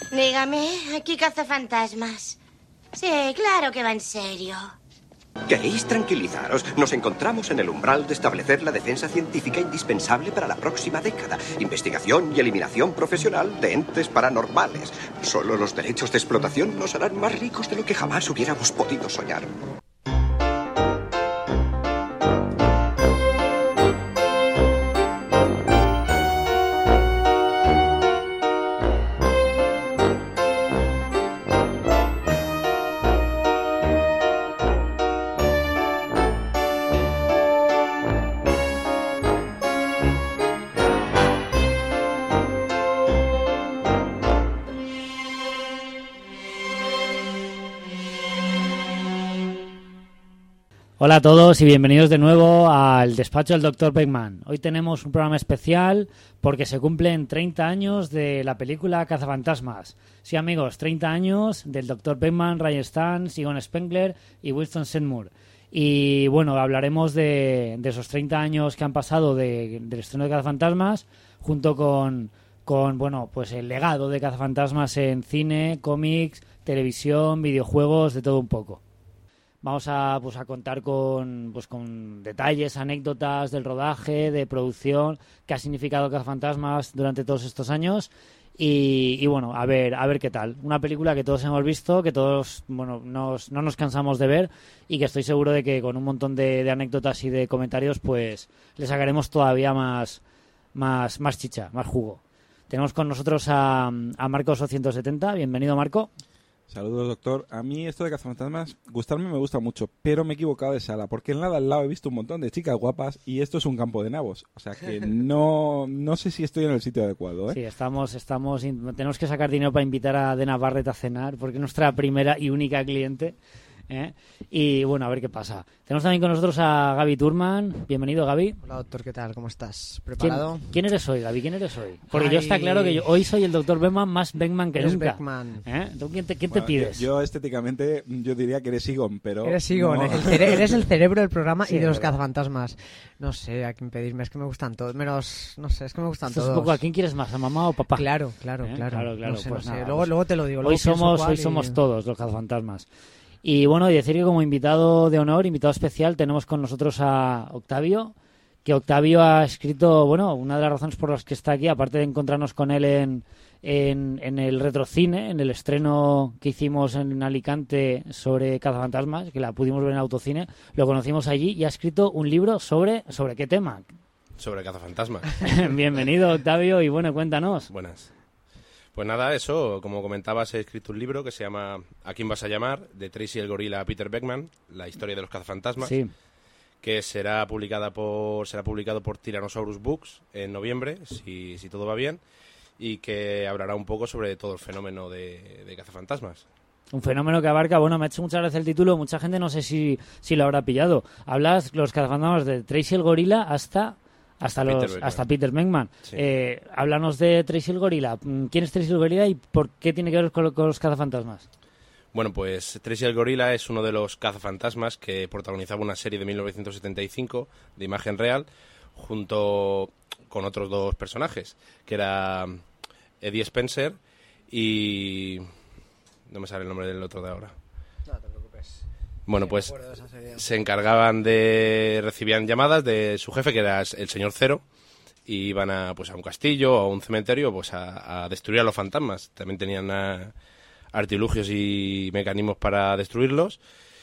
Dígame, aquí cazafantasmas. Sí, claro que va en serio. ¿Queréis tranquilizaros? Nos encontramos en el umbral de establecer la defensa científica indispensable para la próxima década. Investigación y eliminación profesional de entes paranormales. Solo los derechos de explotación nos harán más ricos de lo que jamás hubiéramos podido soñar. Hola a todos y bienvenidos de nuevo al despacho del Dr. Beckman. Hoy tenemos un programa especial porque se cumplen 30 años de la película Cazafantasmas. Sí, amigos, 30 años del Dr. Beckman, Ray Stantz, Egon Spengler y Winston Sedmore. Y bueno, hablaremos de esos 30 años que han pasado del estreno de Cazafantasmas junto con bueno, pues el legado de Cazafantasmas en cine, cómics, televisión, videojuegos, de todo un poco. Vamos a contar con detalles, anécdotas del rodaje, de producción, qué ha significado Cazafantasmas durante todos estos años y bueno, a ver qué tal. Una película que todos hemos visto, que todos no nos cansamos de ver y que estoy seguro de que con un montón de anécdotas y de comentarios pues le sacaremos todavía más chicha, más jugo. Tenemos con nosotros a Marcos170. Bienvenido, Marco. Saludos, doctor. A mí esto de Cazafantasmas, gustarme me gusta mucho, pero me he equivocado de sala, porque en la de al lado he visto un montón de chicas guapas y esto es un campo de nabos. O sea que no sé si estoy en el sitio adecuado, ¿eh? Sí, tenemos que sacar dinero para invitar a Dena Barrett a cenar, porque es nuestra primera y única cliente, ¿eh? Y bueno, a ver qué pasa. Tenemos también con nosotros a Gaby Turman. Bienvenido, Gaby. Hola, doctor, ¿qué tal? ¿Cómo estás? ¿Preparado? ¿Quién eres hoy, Gaby? ¿Quién eres hoy? Porque yo está claro que hoy soy el doctor Beckman más Beckman que nunca. Beckman. ¿Eh? ¿Tú quién te pides? Yo estéticamente yo diría que eres Egon, pero... Eres Egon, no. Eres el cerebro del programa Sí, y de los verdad. Cazafantasmas. No sé a quién pedirme, es que me gustan todos, menos... No sé, es que me gustan Esto es todos. un poco, ¿a quién quieres más? ¿A mamá o papá? Claro. Claro, No sé, pues no sé. nada, Luego te lo digo. Hoy Luego somos todos los Cazafantasmas. Y bueno, y decir que como invitado de honor, invitado especial, tenemos con nosotros a Octavio, que Octavio ha escrito, bueno, una de las razones por las que está aquí, aparte de encontrarnos con él en el retrocine, en el estreno que hicimos en Alicante sobre Cazafantasmas, que la pudimos ver en Autocine, lo conocimos allí y ha escrito un libro sobre ¿qué tema? Sobre Cazafantasmas. Bienvenido, Octavio, y bueno, cuéntanos. Buenas. Pues nada, eso, como comentabas, he escrito un libro que se llama ¿A quién vas a llamar? De Tracy el gorila a Peter Beckman, la historia de los cazafantasmas, Sí. que será publicado por Tyrannosaurus Books en noviembre, si todo va bien, y que hablará un poco sobre todo el fenómeno de cazafantasmas. Un fenómeno que abarca, bueno, me ha hecho muchas gracias el título, mucha gente no sé si lo habrá pillado. Hablas los cazafantasmas de Tracy el gorila hasta Peter Beckman. Sí. Háblanos de Tracy el gorila. ¿Quién es Tracy el gorila y por qué tiene que ver con los cazafantasmas? Bueno, pues Tracy el gorila es uno de los cazafantasmas que protagonizaba una serie de 1975 de imagen real junto con otros dos personajes, que era Eddie Spencer y... no me sale el nombre del otro de ahora. No te preocupes. Bueno, Sí, pues me acuerdo de esa serie. se recibían llamadas de su jefe, que era el señor Cero, y iban a un castillo o a un cementerio pues a destruir a los fantasmas. También tenían artilugios y mecanismos para destruirlos.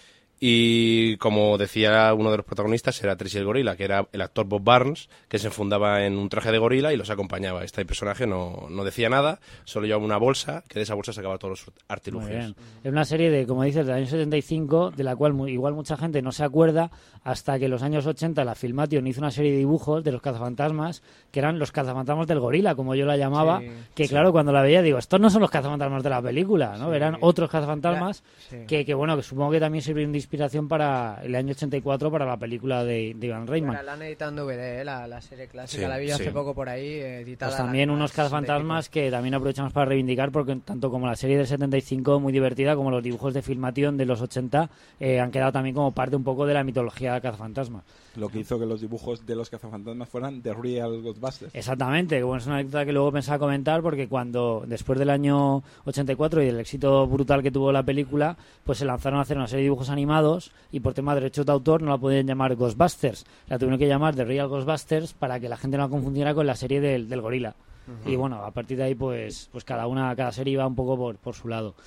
Y como decía uno de los protagonistas, era Tracy el gorila, que era el actor Bob Barnes, que se enfundaba en un traje de gorila y los acompañaba. Este personaje no decía nada, solo llevaba una bolsa, que de esa bolsa sacaba todos los Muy artilugios. bien. Es una serie de, como dices, del año 75, de la cual igual mucha gente no se acuerda, hasta que en los años 80 la Filmation hizo una serie de dibujos de los cazafantasmas, que eran los cazafantasmas del gorila, como yo la llamaba, Sí, que claro, cuando la veía digo, estos no son los cazafantasmas de la película, ¿no? Sí. Eran otros cazafantasmas Sí. que bueno, que supongo que también sirvieron de inspiración para el año 84 para la película de Ivan Reitman. La han editado en DVD, la serie clásica, Sí, la vi hace sí. poco por ahí, editada. Pues también unos cazafantasmas que también aprovechamos para reivindicar, porque tanto como la serie del 75, muy divertida, como los dibujos de Filmation de los 80, han quedado también como parte un poco de la mitología de cazafantasmas. Lo que hizo que los dibujos de los cazafantasmas fueran The Real Ghostbusters. Exactamente, que bueno, es una anécdota que luego pensaba comentar, porque cuando, después del año 84 y del éxito brutal que tuvo la película, pues se lanzaron a hacer una serie de dibujos animados y por tema de derechos de autor no la podían llamar Ghostbusters, la tuvieron que llamar The Real Ghostbusters para que la gente no la confundiera con la serie del gorila. Y bueno, a partir de ahí pues cada serie iba un poco por su lado.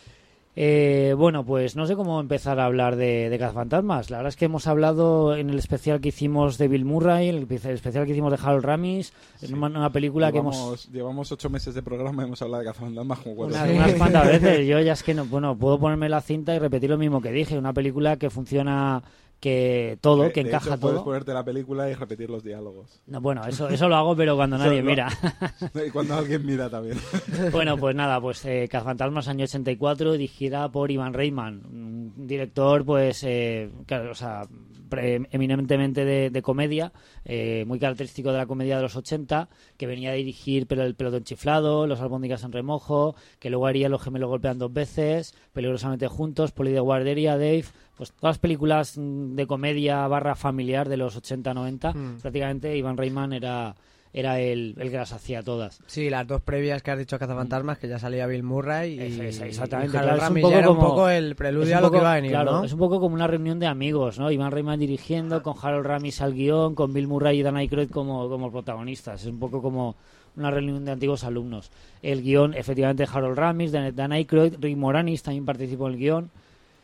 Bueno, pues no sé cómo empezar a hablar de cazafantasmas. La verdad es que hemos hablado en el especial que hicimos de Bill Murray, el especial que hicimos de Harold Ramis, en una película Llevamos 8 meses de programa y hemos hablado de cazafantasmas como 4 unas cuantas veces. Yo ya es que no, bueno, puedo ponerme la cinta y repetir lo mismo que dije. Una película que funciona, que todo, que encaja todo. Puedes ponerte la película y repetir los diálogos. No, bueno, eso lo hago, pero cuando nadie mira. Y cuando alguien mira también. Bueno, pues nada, pues Cazafantasmas año 84, dirigida por Ivan Reitman, un director pues claro, o sea, eminentemente de comedia, muy característico de la comedia de los 80, que venía a dirigir El pelotón chiflado, Los albóndigas en remojo, que luego haría Los gemelos golpean 2 veces, Peligrosamente juntos, Poli de guardería, Dave, pues todas las películas de comedia / familiar de los 80-90, prácticamente Ivan Reitman era el que las hacía todas. Sí, las dos previas que has dicho Cazafantasmas, que ya salía Bill Murray y exactamente, y claro, Harold es un Ramis poco ya era un como- poco el preludio Es un a lo poco- que va a venir, claro, ¿no? es un poco como una reunión de amigos, ¿no? Ivan Reitman dirigiendo, con Harold Ramis al guión, con Bill Murray y Dan Aykroyd como protagonistas. Es un poco como una reunión de antiguos alumnos. El guión, efectivamente, Harold Ramis, Dan Aykroyd, Rick Moranis también participó en el guión.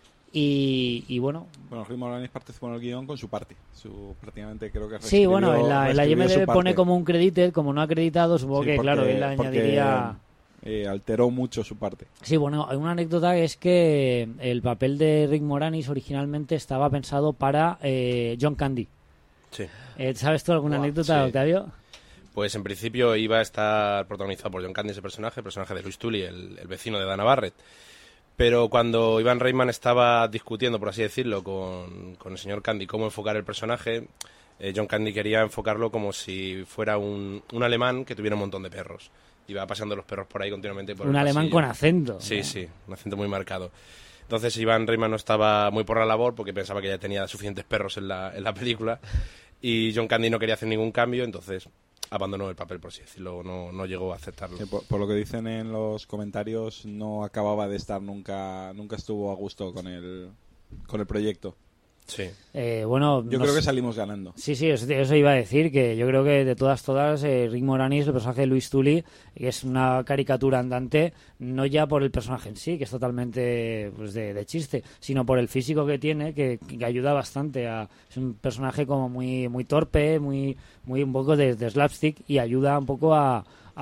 Y bueno, Bueno, Rick Moranis participó en el guión con su parte. Prácticamente creo que sí, bueno, en la reescribió su IMDb pone parte. como un credited, como no acreditado, supongo Sí, que, porque- claro, él porque, añadiría... alteró mucho su parte. Sí, bueno, hay una anécdota que es que el papel de Rick Moranis originalmente estaba pensado para John Candy. Sí. ¿Sabes tú alguna anécdota, sí. Octavio? Pues en principio iba a estar protagonizado por John Candy, ese personaje, el personaje de Louis Tully, el vecino de Dana Barrett. Pero cuando Ivan Reitman estaba discutiendo, por así decirlo, con el señor Candy cómo enfocar el personaje, John Candy quería enfocarlo como si fuera un alemán que tuviera un montón de perros. Iba paseando los perros por ahí continuamente. Por Un el alemán pasillo. con acento. Sí, sí, un acento muy marcado. Entonces Ivan Reitman no estaba muy por la labor porque pensaba que ya tenía suficientes perros en la película y John Candy no quería hacer ningún cambio, entonces abandonó el papel, por así decirlo, no llegó a acertarlo. Que por lo que dicen en los comentarios, no acababa de estar nunca estuvo a gusto con el proyecto. Sí. Bueno, Yo no creo que sé. salimos ganando. Sí, eso iba a decir, que yo creo que de todas, Rick Moranis, el personaje de Louis Tully, que es una caricatura andante, no ya por el personaje en sí, que es totalmente pues, de chiste, sino por el físico que tiene, que ayuda bastante. Es un personaje como muy torpe, muy un poco de slapstick, y ayuda un poco a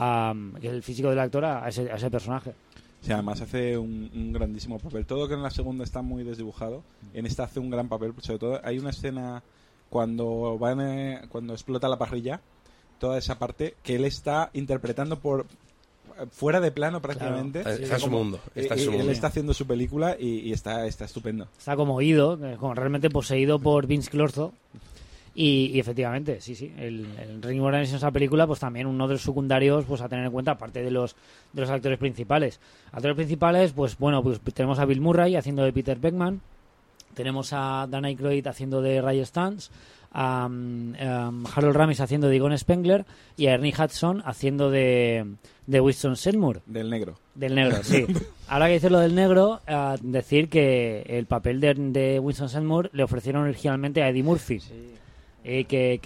el físico del actor a ese personaje. Sí, además hace un grandísimo papel. Todo que en la segunda está muy desdibujado, en esta hace un gran papel. Sobre todo hay una escena cuando explota la parrilla, toda esa parte que él está interpretando fuera de plano prácticamente. Claro, está en su mundo. Él está haciendo su película y está estupendo. Está como oído, como realmente poseído por Vince Clortho. Y efectivamente, sí, el Rick Moranis en esa película, pues también uno de los secundarios pues a tener en cuenta, aparte de los actores principales. Actores principales, pues bueno, pues tenemos a Bill Murray haciendo de Peter Beckman, tenemos a Dan Aykroyd haciendo de Ray Stantz, a Harold Ramis haciendo de Egon Spengler y a Ernie Hudson haciendo de Winston Sedmore. Del negro. Del negro, sí. Ahora que dices lo del negro, decir que el papel de Winston Sedmore le ofrecieron originalmente a Eddie Murphy. Sí. Que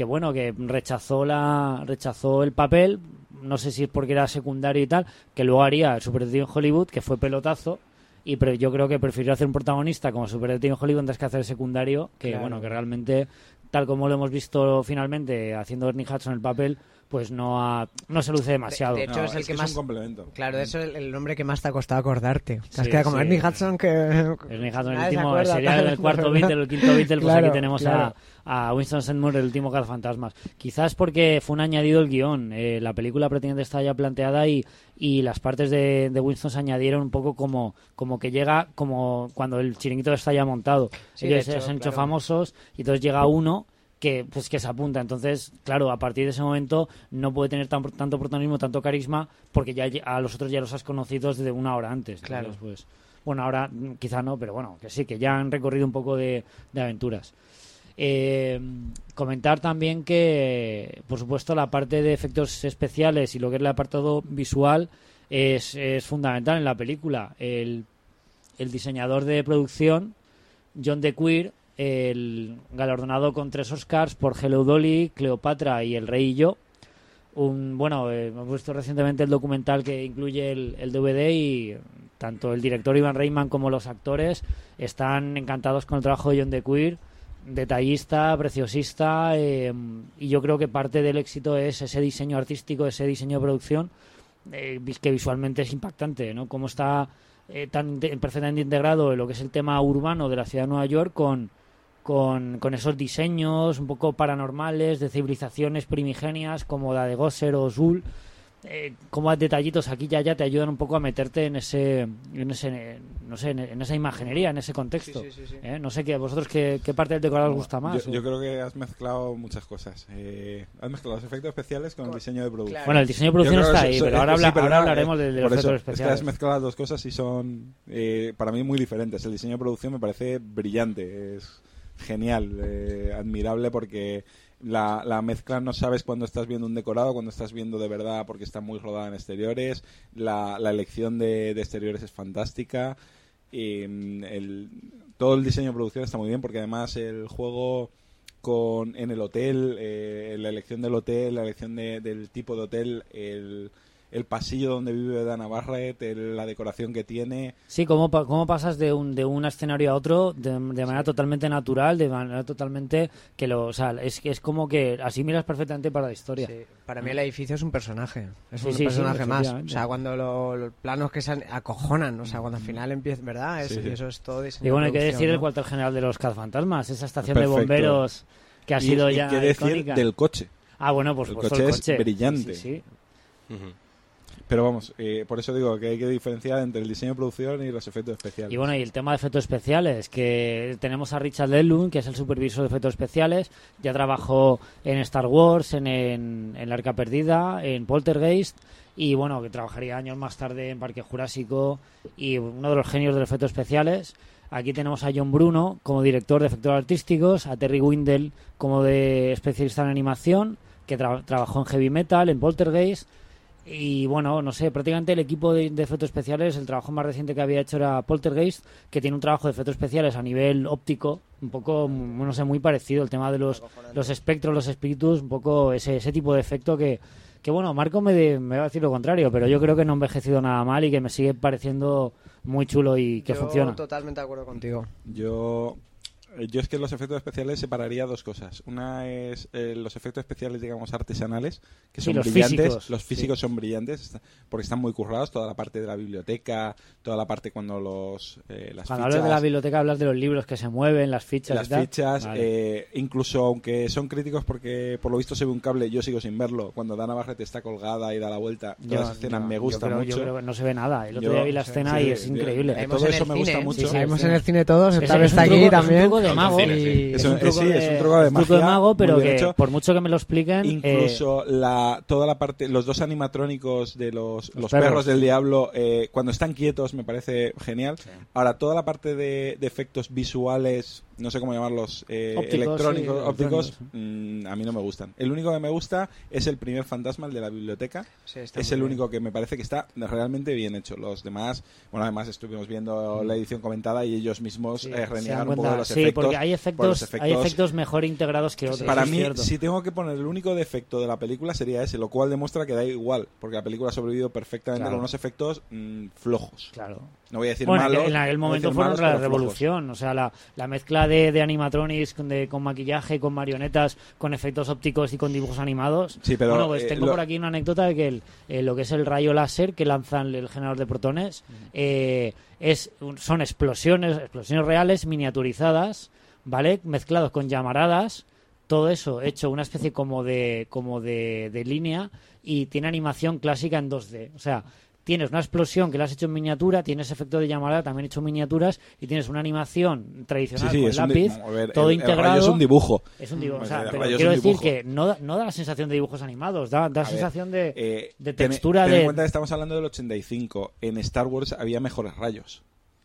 rechazó el papel, no sé si es porque era secundario y tal, que luego haría el Superdetective en Hollywood, que fue pelotazo, pero yo creo que prefirió hacer un protagonista como Superdetective en Hollywood antes que hacer el secundario, que Claro. bueno, que realmente, tal como lo hemos visto finalmente haciendo Ernie Hudson el papel, pues no se luce demasiado. De hecho, es el que más... es un complemento. Claro, de eso es el nombre que más te ha costado acordarte. Te has Sí, quedado como sí. Ernie Hudson, que... Ernie Hudson, el Nadie se último, acuerda, sería tal, el cuarto ¿verdad? Beatle, el quinto Beatle, pues Claro, aquí tenemos claro. a Winston Sedmore, el último cazafantasmas. Quizás porque fue un añadido el guión. La película prácticamente está ya planteada y las partes de Winston se añadieron un poco como que llega como cuando el chiringuito está ya montado. Sí, de Ellos hecho, se han hecho claro. famosos y entonces llega uno que se apunta. Entonces, claro, a partir de ese momento no puede tener tanto protagonismo, tanto carisma, porque ya a los otros ya los has conocido desde una hora antes. Claro. Entonces, pues, bueno, ahora quizá no, pero bueno, que sí, que ya han recorrido un poco de aventuras. Comentar también que, por supuesto, la parte de efectos especiales y lo que es el apartado visual es fundamental en la película. El diseñador de producción, John DeQuir, el galardonado con 3 Oscars por Hello Dolly, Cleopatra y El Rey y yo. Hemos visto recientemente el documental que incluye el DVD y tanto el director Ivan Reitman como los actores están encantados con el trabajo de John DeQuir, detallista, preciosista, y yo creo que parte del éxito es ese diseño artístico, ese diseño de producción, que visualmente es impactante, ¿no? Cómo está perfectamente integrado en lo que es el tema urbano de la ciudad de Nueva York con esos diseños un poco paranormales de civilizaciones primigenias como la de Gosser o Zul, como detallitos aquí ya te ayudan un poco a meterte en esa imaginería, en ese contexto. Sí. No sé vosotros qué parte del decorado os gusta más. Yo creo que has mezclado muchas cosas. Has mezclado los efectos especiales con el diseño de producción. Claro. Bueno, el diseño de producción Yo creo está que ahí, eso- pero ahora, sí, pero ahora no, hablaremos de los por efectos eso, especiales. Has mezclado las dos cosas y son para mí muy diferentes. El diseño de producción me parece brillante, es genial, admirable, porque la mezcla no sabes cuando estás viendo un decorado, cuando estás viendo de verdad, porque está muy rodada en exteriores. La elección de exteriores es fantástica. Y todo el diseño de producción está muy bien, porque además el juego en el hotel, la elección del hotel, la elección del tipo de hotel, el pasillo donde vive Dana Barrett, la decoración que tiene. Sí, cómo pasas de un escenario a otro de manera totalmente natural, de manera totalmente es como que así miras perfectamente para la historia. Sí, para mí el edificio es un personaje. Es Sí, un sí, personaje más. efectivamente. O sea, cuando los planos que se acojonan, o sea, cuando al final empieza, ¿verdad? Sí. Eso es todo diseño. Y bueno, hay que de producción, decir el ¿no? cuartel general de los cazafantasmas, esa estación Perfecto. de bomberos que ha sido y ya qué decir icónica. del coche. Ah, bueno, por El supuesto, coche el es coche. brillante. Sí. Ujú. Pero vamos, por eso digo que hay que diferenciar entre el diseño de producción y los efectos especiales. Y bueno, y el tema de efectos especiales, que tenemos a Richard Ledlund, que es el supervisor de efectos especiales, ya trabajó en Star Wars, en La Arca Perdida, en Poltergeist, y bueno, que trabajaría años más tarde en Parque Jurásico, y uno de los genios de los efectos especiales. Aquí tenemos a John Bruno como director de efectos artísticos, a Terry Windle como de especialista en animación, que trabajó en Heavy Metal, en Poltergeist. Y bueno, no sé, prácticamente el equipo de efectos especiales, el trabajo más reciente que había hecho era Poltergeist, que tiene un trabajo de efectos especiales a nivel óptico, un poco, no sé, muy parecido, el tema de los espectros, los espíritus, un poco ese tipo de efecto que bueno, Marco me va a decir lo contrario, pero yo creo que no ha envejecido nada mal y que me sigue pareciendo muy chulo y que Yo funciona. totalmente de acuerdo contigo. Yo es que los efectos especiales separaría dos cosas. Una es los efectos especiales, digamos, artesanales, que Sí, son los brillantes. físicos. Los físicos son brillantes porque están muy currados. Toda la parte de la biblioteca, toda la parte cuando las Cuando hablas de la biblioteca hablas de los libros que se mueven, las fichas las y tal. fichas, Vale. incluso aunque son críticos porque por lo visto se ve un cable, yo sigo sin verlo. Cuando Dana Barrett está colgada y da la vuelta, toda esa escena me gusta yo mucho. creo que no se ve nada. El otro Yo- día vi la sí, escena sí, y es sí, increíble. sí. Vimos todo en eso el me cine, gusta ¿eh? mucho. Sí, Sí, vimos sí. en el cine todos, Es esta vez un está aquí truco- también. Es un truco de mago. cine, sí. Y Es un un- truco sí, de, es un truco de un truco de magia mago, pero muy bien que hecho. por mucho que me lo expliquen... Incluso toda la parte, los dos animatrónicos de los perros. perros del diablo, cuando están quietos me parece genial. Ahora, toda la parte de efectos visuales, no sé cómo llamarlos, Ópticos, electrónicos, sí, ópticos, electrónicos, a mí no me gustan. El único que me gusta es el primer fantasma, el de la biblioteca. Sí, está Es muy el bien. único que me parece que está realmente bien hecho. Los demás, bueno, además estuvimos viendo la edición comentada y ellos mismos Sí, se reniegan dan un poco de cuenta. los Sí, efectos. porque hay por los efectos mejor integrados que otros. Para es mí, cierto. si tengo que poner el único defecto de la película sería ese, lo cual demuestra que da igual, porque la película ha sobrevivido perfectamente Claro. con unos efectos flojos. Claro. No voy a decir Bueno, malos. en aquel no voy a momento decir fueron malos, la pero flojos. revolución, o sea, la mezcla de animatronics con maquillaje, con marionetas, con efectos ópticos y con dibujos animados. Sí, pero, bueno, pues tengo por aquí una anécdota de que lo que es el rayo láser que lanzan el generador de protones son explosiones reales miniaturizadas, ¿vale? Mezclados con llamaradas, todo eso hecho una especie como de línea, y tiene animación clásica en 2D. O sea, tienes una explosión que la has hecho en miniatura, tienes efecto de llamarada también hecho en miniaturas, y tienes una animación tradicional con lápiz, todo integrado. El rayo es un dibujo. Es un dibujo. O sea, El pero rayo quiero es un decir dibujo. que no da la sensación de dibujos animados, da sensación de textura ten de... en cuenta que estamos hablando del 85. En Star Wars había mejores rayos.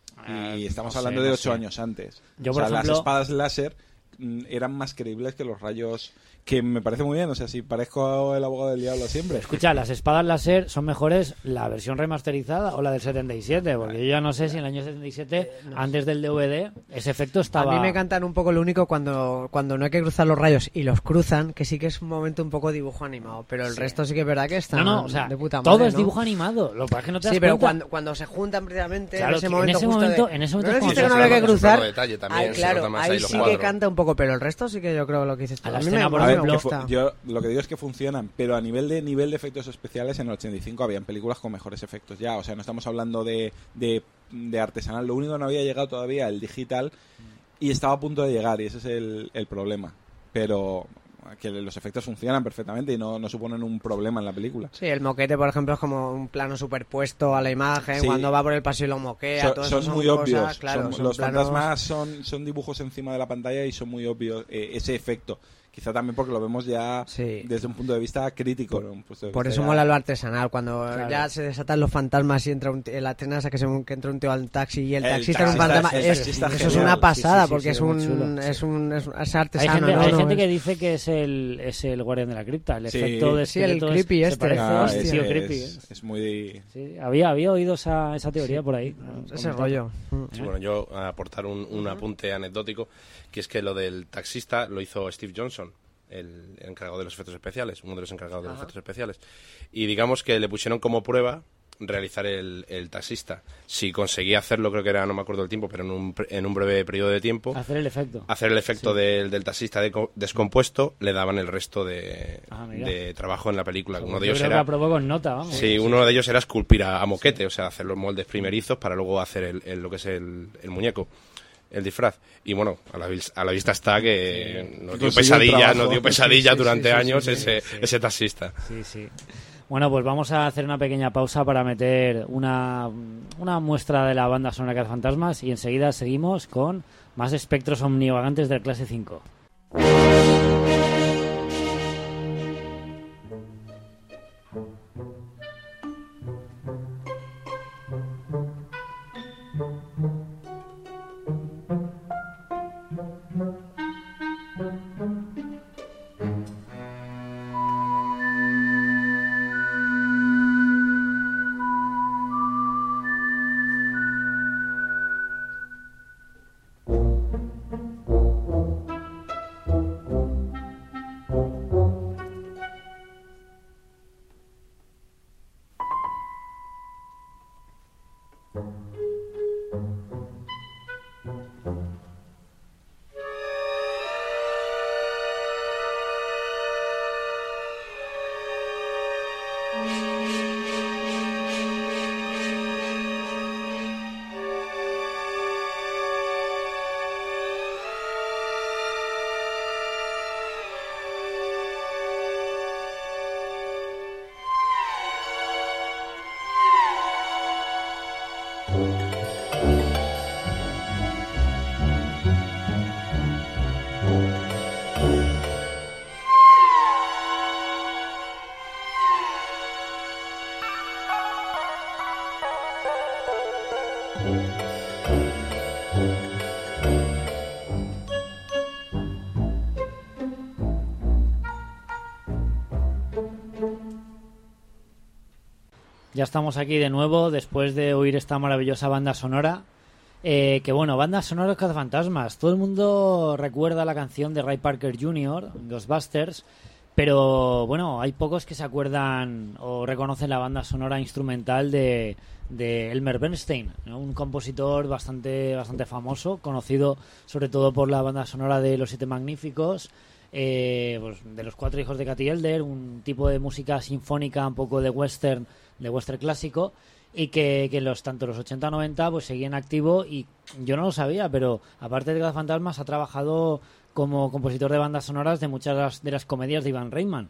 Y estamos hablando de 8 años antes. Yo, o por sea, ejemplo, las espadas láser eran más creíbles que los rayos, que me parece muy bien. O sea, si parezco el abogado del diablo siempre. Escucha, las espadas láser son mejores la versión remasterizada o la del 77, porque yo ya no sé si en el año 77, antes del DVD, ese efecto estaba... A mí me encantan un poco lo único cuando no hay que cruzar los rayos y los cruzan, que sí que es un momento un poco dibujo animado, pero el resto sí que es verdad que está No, o sea, de puta madre, todo es ¿no? dibujo animado, lo que pasa es que no te das Sí, pero cuenta. cuando se juntan precisamente Claro, en ese que momento en ese justo momento- de- en ese momento no es cuando existe se que no hay que nota, cruzar. es otro detalle también, se claro, nota más ahí ahí los sí que cuadros. canta un poco, pero el resto sí que yo creo lo que dices tú. A la mí escena, por me ejemplo, gusta. Yo lo que digo es que funcionan, pero a nivel de efectos especiales, en el 85 habían películas con mejores efectos ya. O sea, no estamos hablando de artesanal. Lo único que no había llegado todavía el digital, y estaba a punto de llegar, y ese es el problema. Pero que los efectos funcionan perfectamente y no suponen un problema en la película. Sí, el moquete, por ejemplo, es como un plano superpuesto a la imagen, Sí. cuando va por el pasillo y lo moquea, todo eso Son muy cosas, obvios. claro, son Los planos- fantasmas son dibujos encima de la pantalla y son muy obvios ese efecto. Quizá también porque lo vemos ya Sí. desde un punto de vista crítico. ¿no? Un punto de Por vista eso ya- mola lo artesanal, cuando Claro. ya se desatan los fantasmas y entra en la escena esa que entra un tío al taxi y el El taxista es un taxista fantasma. es- Eso taxista es genial. una pasada, Sí, sí, sí, porque sí, muy chulo. es Hay artesano. gente, ¿no? hay No, gente es- que dice que es el guardián de la cripta, el Sí. efecto de Sí, el esqueleto creepy se este. parece Ah, hostia, es- tío, es- creepy, ¿eh? es muy... Sí, había oído esa teoría por ahí. ese Comentando. rollo. Sí, bueno, yo a aportar un apunte anecdótico, que es que lo del taxista lo hizo Steve Johnson, el encargado de los efectos especiales, uno de los encargados de los efectos especiales. Y digamos que le pusieron como prueba realizar el taxista. Si conseguía hacerlo, creo que era, no me acuerdo el tiempo, pero en un breve periodo de tiempo, Hacer el efecto. hacer el efecto Sí. del taxista descompuesto, le daban el resto de Mira. trabajo en la película. Uno de Yo ellos creo que era... aprobó con nota, vamos. Sí, uno de ellos era esculpir a moquete, o sea, hacer los moldes primerizos para luego hacer lo que es el muñeco, el disfraz. Y bueno, a la vista está que nos dio Consiguió el pesadilla, trabajo. nos dio pesadilla Sí, sí, durante sí, sí, años sí, ese sí. ese taxista. Sí, sí. Bueno, pues vamos a hacer una pequeña pausa para meter una muestra de la banda sonora Cazafantasmas y enseguida seguimos con más espectros omnivagantes del clase 5. Ya estamos aquí de nuevo después de oír esta maravillosa banda sonora. Que bueno, bandas sonoras cazafantasmas. Todo el mundo recuerda la canción de Ray Parker Jr., Ghostbusters, Pero bueno, hay pocos que se acuerdan o reconocen la banda sonora instrumental de Elmer Bernstein, ¿no? Un compositor bastante famoso, conocido sobre todo por la banda sonora de Los Siete Magníficos, pues de Los Cuatro Hijos de Katy Elder, un tipo de música sinfónica un poco de western clásico, y que tanto los 80 90 pues seguía en activo. Y yo no lo sabía, pero aparte de Cazafantasmas ha trabajado como compositor de bandas sonoras de muchas de las comedias de Ivan Reitman.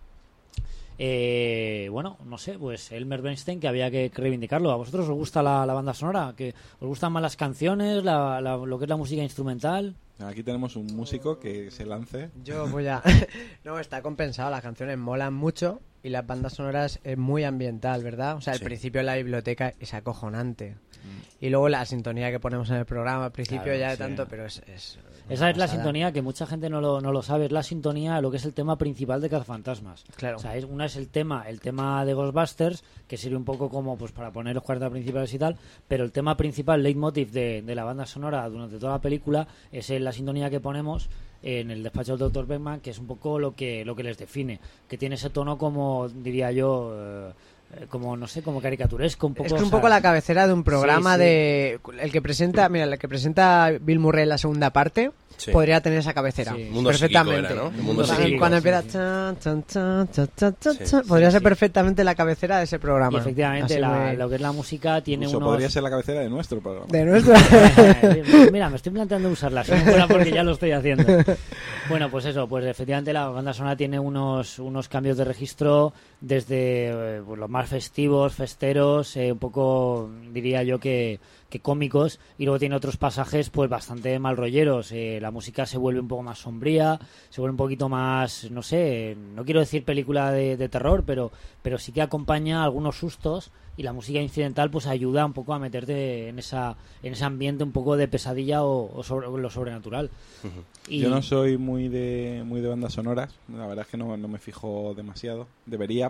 Bueno, no sé, pues Elmer Bernstein, que había que reivindicarlo. ¿A vosotros os gusta la banda sonora? ¿Que os gustan más las canciones, lo que es la música instrumental? Aquí tenemos un músico que se lance. Yo voy a... No, está compensado, las canciones molan mucho y las bandas sonoras es muy ambiental, ¿verdad? O sea, al principio la biblioteca es acojonante. Y luego la sintonía que ponemos en el programa al principio, claro, ya de sí. tanto, pero es esa es la sintonía que mucha gente no lo sabe, es la sintonía, lo que es el tema principal de Cazafantasmas. Claro. O sea, una es el tema de Ghostbusters, que sirve un poco como pues para poner los 40 principales y tal, pero el tema principal, leitmotiv de la banda sonora durante toda la película, es la sintonía que ponemos en el despacho del Dr. Beckman, que es un poco lo que les define, que tiene ese tono como, diría yo, como no sé, como caricaturesco un poco. Es que un poco la cabecera de un programa sí, sí. de el que presenta Bill Murray en la segunda parte. Sí. Podría tener esa cabecera Sí. Mundo perfectamente. psíquico era, ¿no? El mundo Cuando psíquico. empieza Sí, sí. chan, chan, chan, chan, chan, chan, Sí, chan, podría sí, ser sí. perfectamente la cabecera de ese programa. Y efectivamente Así muy- lo que es la música tiene Incluso unos... podría ser la cabecera de nuestro programa. de nuestro Mira, me estoy planteando usarla, si no fuera porque ya lo estoy haciendo. Bueno, pues eso, pues efectivamente la banda sonora tiene unos cambios de registro desde pues los más festivos, festeros, un poco diría yo que cómicos, y luego tiene otros pasajes pues bastante mal rolleros. La música se vuelve un poco más sombría, se vuelve un poquito más, no sé, no quiero decir película de terror, pero sí que acompaña algunos sustos, y la música incidental pues ayuda un poco a meterte en ese ambiente un poco de pesadilla o sobre lo sobrenatural. Y Yo no soy muy de bandas sonoras, la verdad es que no me fijo demasiado, debería,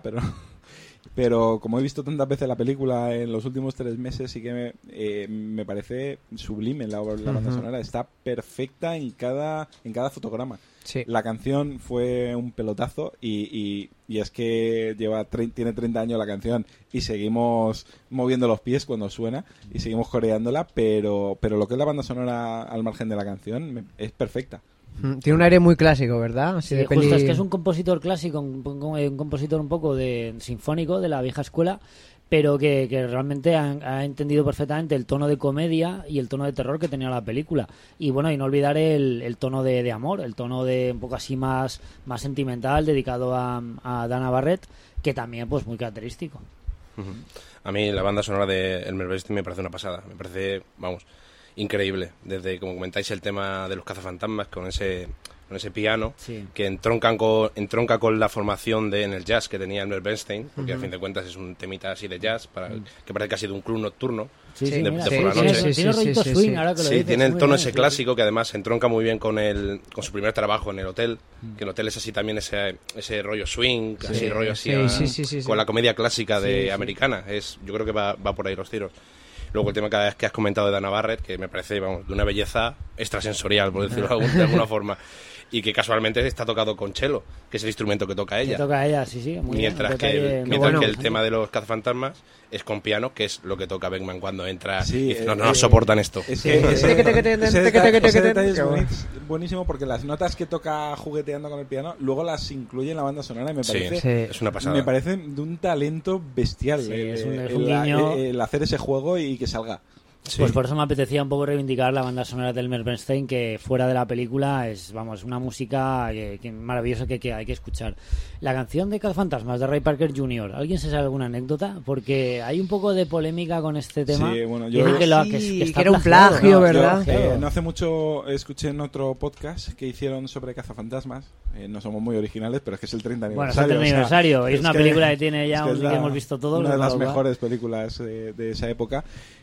pero como he visto tantas veces la película en los últimos 3 meses, sí que me parece sublime la banda sonora, está perfecta en cada fotograma. Sí. La canción fue un pelotazo y es que tiene 30 años la canción y seguimos moviendo los pies cuando suena y seguimos coreándola, pero lo que es la banda sonora al margen de la canción es perfecta. Tiene un aire muy clásico, ¿verdad? Así sí, de justo peli- es que es un compositor clásico, un compositor un poco de sinfónico de la vieja escuela, pero que realmente ha entendido perfectamente el tono de comedia y el tono de terror que tenía la película. Y bueno, y no olvidar el tono de amor, el tono de un poco así más sentimental, dedicado a Dana Barrett, que también pues muy característico. A mí la banda sonora de Elmer Bernstein me parece una pasada, me parece, vamos, increíble. Desde, como comentáis, el tema de los cazafantasmas con ese piano, Sí. que entronca con la formación en el jazz que tenía Elmer Bernstein, porque a fin de cuentas es un temita así de jazz, que parece casi de un club nocturno. Sí, Sí, mira, mira, por la tiene, noche. tiene rollito Sí, sí, swing, sí. ahora que lo Sí, dices, tiene el muy tono bien, ese sí. clásico que además entronca muy bien con con su primer trabajo en el hotel, que el hotel es así también ese rollo swing, así rollo así, sí. con la comedia clásica de Sí. americana. Yo creo que va por ahí los tiros. Luego el tema que has comentado de Dana Barrett, que me parece, vamos, de una belleza extrasensorial, por decirlo de alguna forma. Y que casualmente está tocado con cello, que es el instrumento que toca Le ella. toca a ella, sí, sí. Muy Mientras bien, que, un detalle muy bueno. el tema de los cazafantasmas es con piano, que es lo que toca Beckman cuando entra Sí, y dice, no soportan esto. Es Sí. que ese detalle es Qué bueno. buenísimo porque las notas que toca jugueteando con el piano luego las incluye en la banda sonora y me Sí, parece Sí. es una pasada. me parece de un talento bestial Sí, es un guiño. el hacer ese juego y que salga. Sí. Pues por eso me apetecía un poco reivindicar la banda sonora de Elmer Bernstein, que fuera de la película es, vamos, una música que maravillosa que hay que escuchar. La canción de Cazafantasmas de Ray Parker Jr., ¿alguien se sabe alguna anécdota? Porque hay un poco de polémica con este tema. Sí, bueno, yo- Dicen Sí, está que era un plagiado, plagio, ¿no? ¿verdad? Plagiado. No hace mucho escuché en otro podcast que hicieron sobre cazafantasmas. No somos muy originales, pero es que es el 30 Bueno, es el aniversario. 30 aniversario, y es una película que tiene ya es que hemos visto todos, Una de ¿verdad, las Uba? mejores películas de esa época.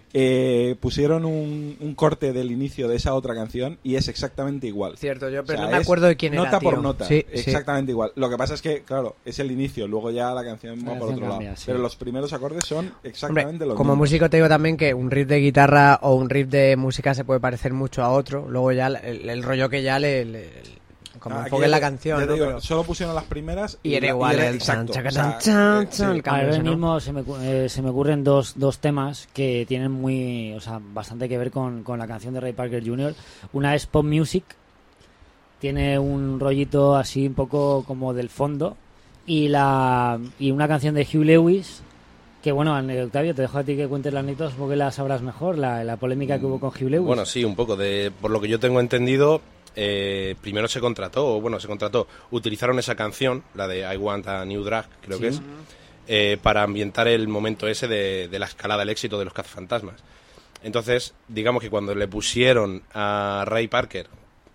Pusieron un corte del inicio de esa otra canción y es exactamente igual. Cierto, yo pero O sea, no me es acuerdo de quién nota era, tío. por nota, Sí, exactamente igual. Lo que pasa es que, claro, es el inicio, luego ya la canción va La por canción otro cambia, lado. sí. Pero los primeros acordes son Hombre, exactamente los como mismos. músico te digo también que un riff de guitarra o un riff de música se puede parecer mucho a otro. Luego ya el rollo que ya como Aquí enfoque en la ya canción, te ¿no? digo, Pero- solo pusieron las primeras Y era igual el exacto, chan, o sea, chan, sí. el cambio Ahora ese, ¿no? mismo se me ocurren dos temas que tienen bastante que ver con la canción de Ray Parker Jr. Una es Pop Music, tiene un rollito así un poco como del fondo, y una canción de Hugh Lewis, que bueno, Octavio, te dejo a ti que cuentes las anécdotas porque la sabrás mejor, la polémica que hubo con Hugh Lewis. Bueno, sí, un poco. Por lo que yo tengo entendido, primero se contrató, utilizaron esa canción, la de I Want a New Drag, creo que es, para ambientar el momento ese de la escalada del éxito de los cazafantasmas. Entonces, digamos que cuando le pusieron a Ray Parker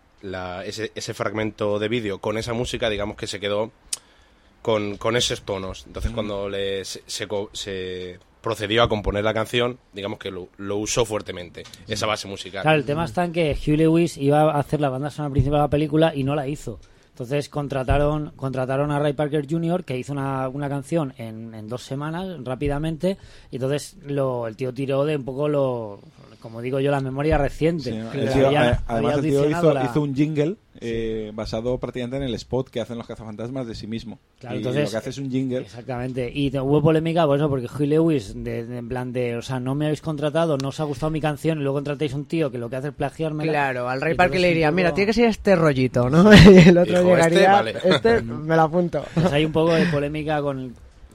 ese fragmento de vídeo con esa música, digamos que se quedó con esos tonos. Entonces, cuando se procedió a componer la canción, digamos que lo usó fuertemente, esa base musical. Claro, el tema está en que Hugh Lewis iba a hacer la banda sonora principal de la película y no la hizo. Entonces contrataron a Ray Parker Jr., que hizo una canción en 2 semanas, rápidamente, y entonces el tío tiró de un poco como digo yo, la memoria reciente. Sí, ¿no? Que El le tío, había además el tío audicionado hizo un jingle basado prácticamente en el spot que hacen los cazafantasmas de sí mismo. Claro, y entonces, lo que hace es un jingle. Exactamente. Y hubo polémica por eso, porque Hugh Lewis, en plan o sea, no me habéis contratado, no os ha gustado mi canción, y luego contratáis un tío que lo que hace es plagiarme. Claro, al Ray Y Parker entonces le un diría, poco- mira, tiene que ser este rollito, ¿no? Y el otro Dijo, llegaría, vale. me lo apunto. Pues hay un poco de polémica con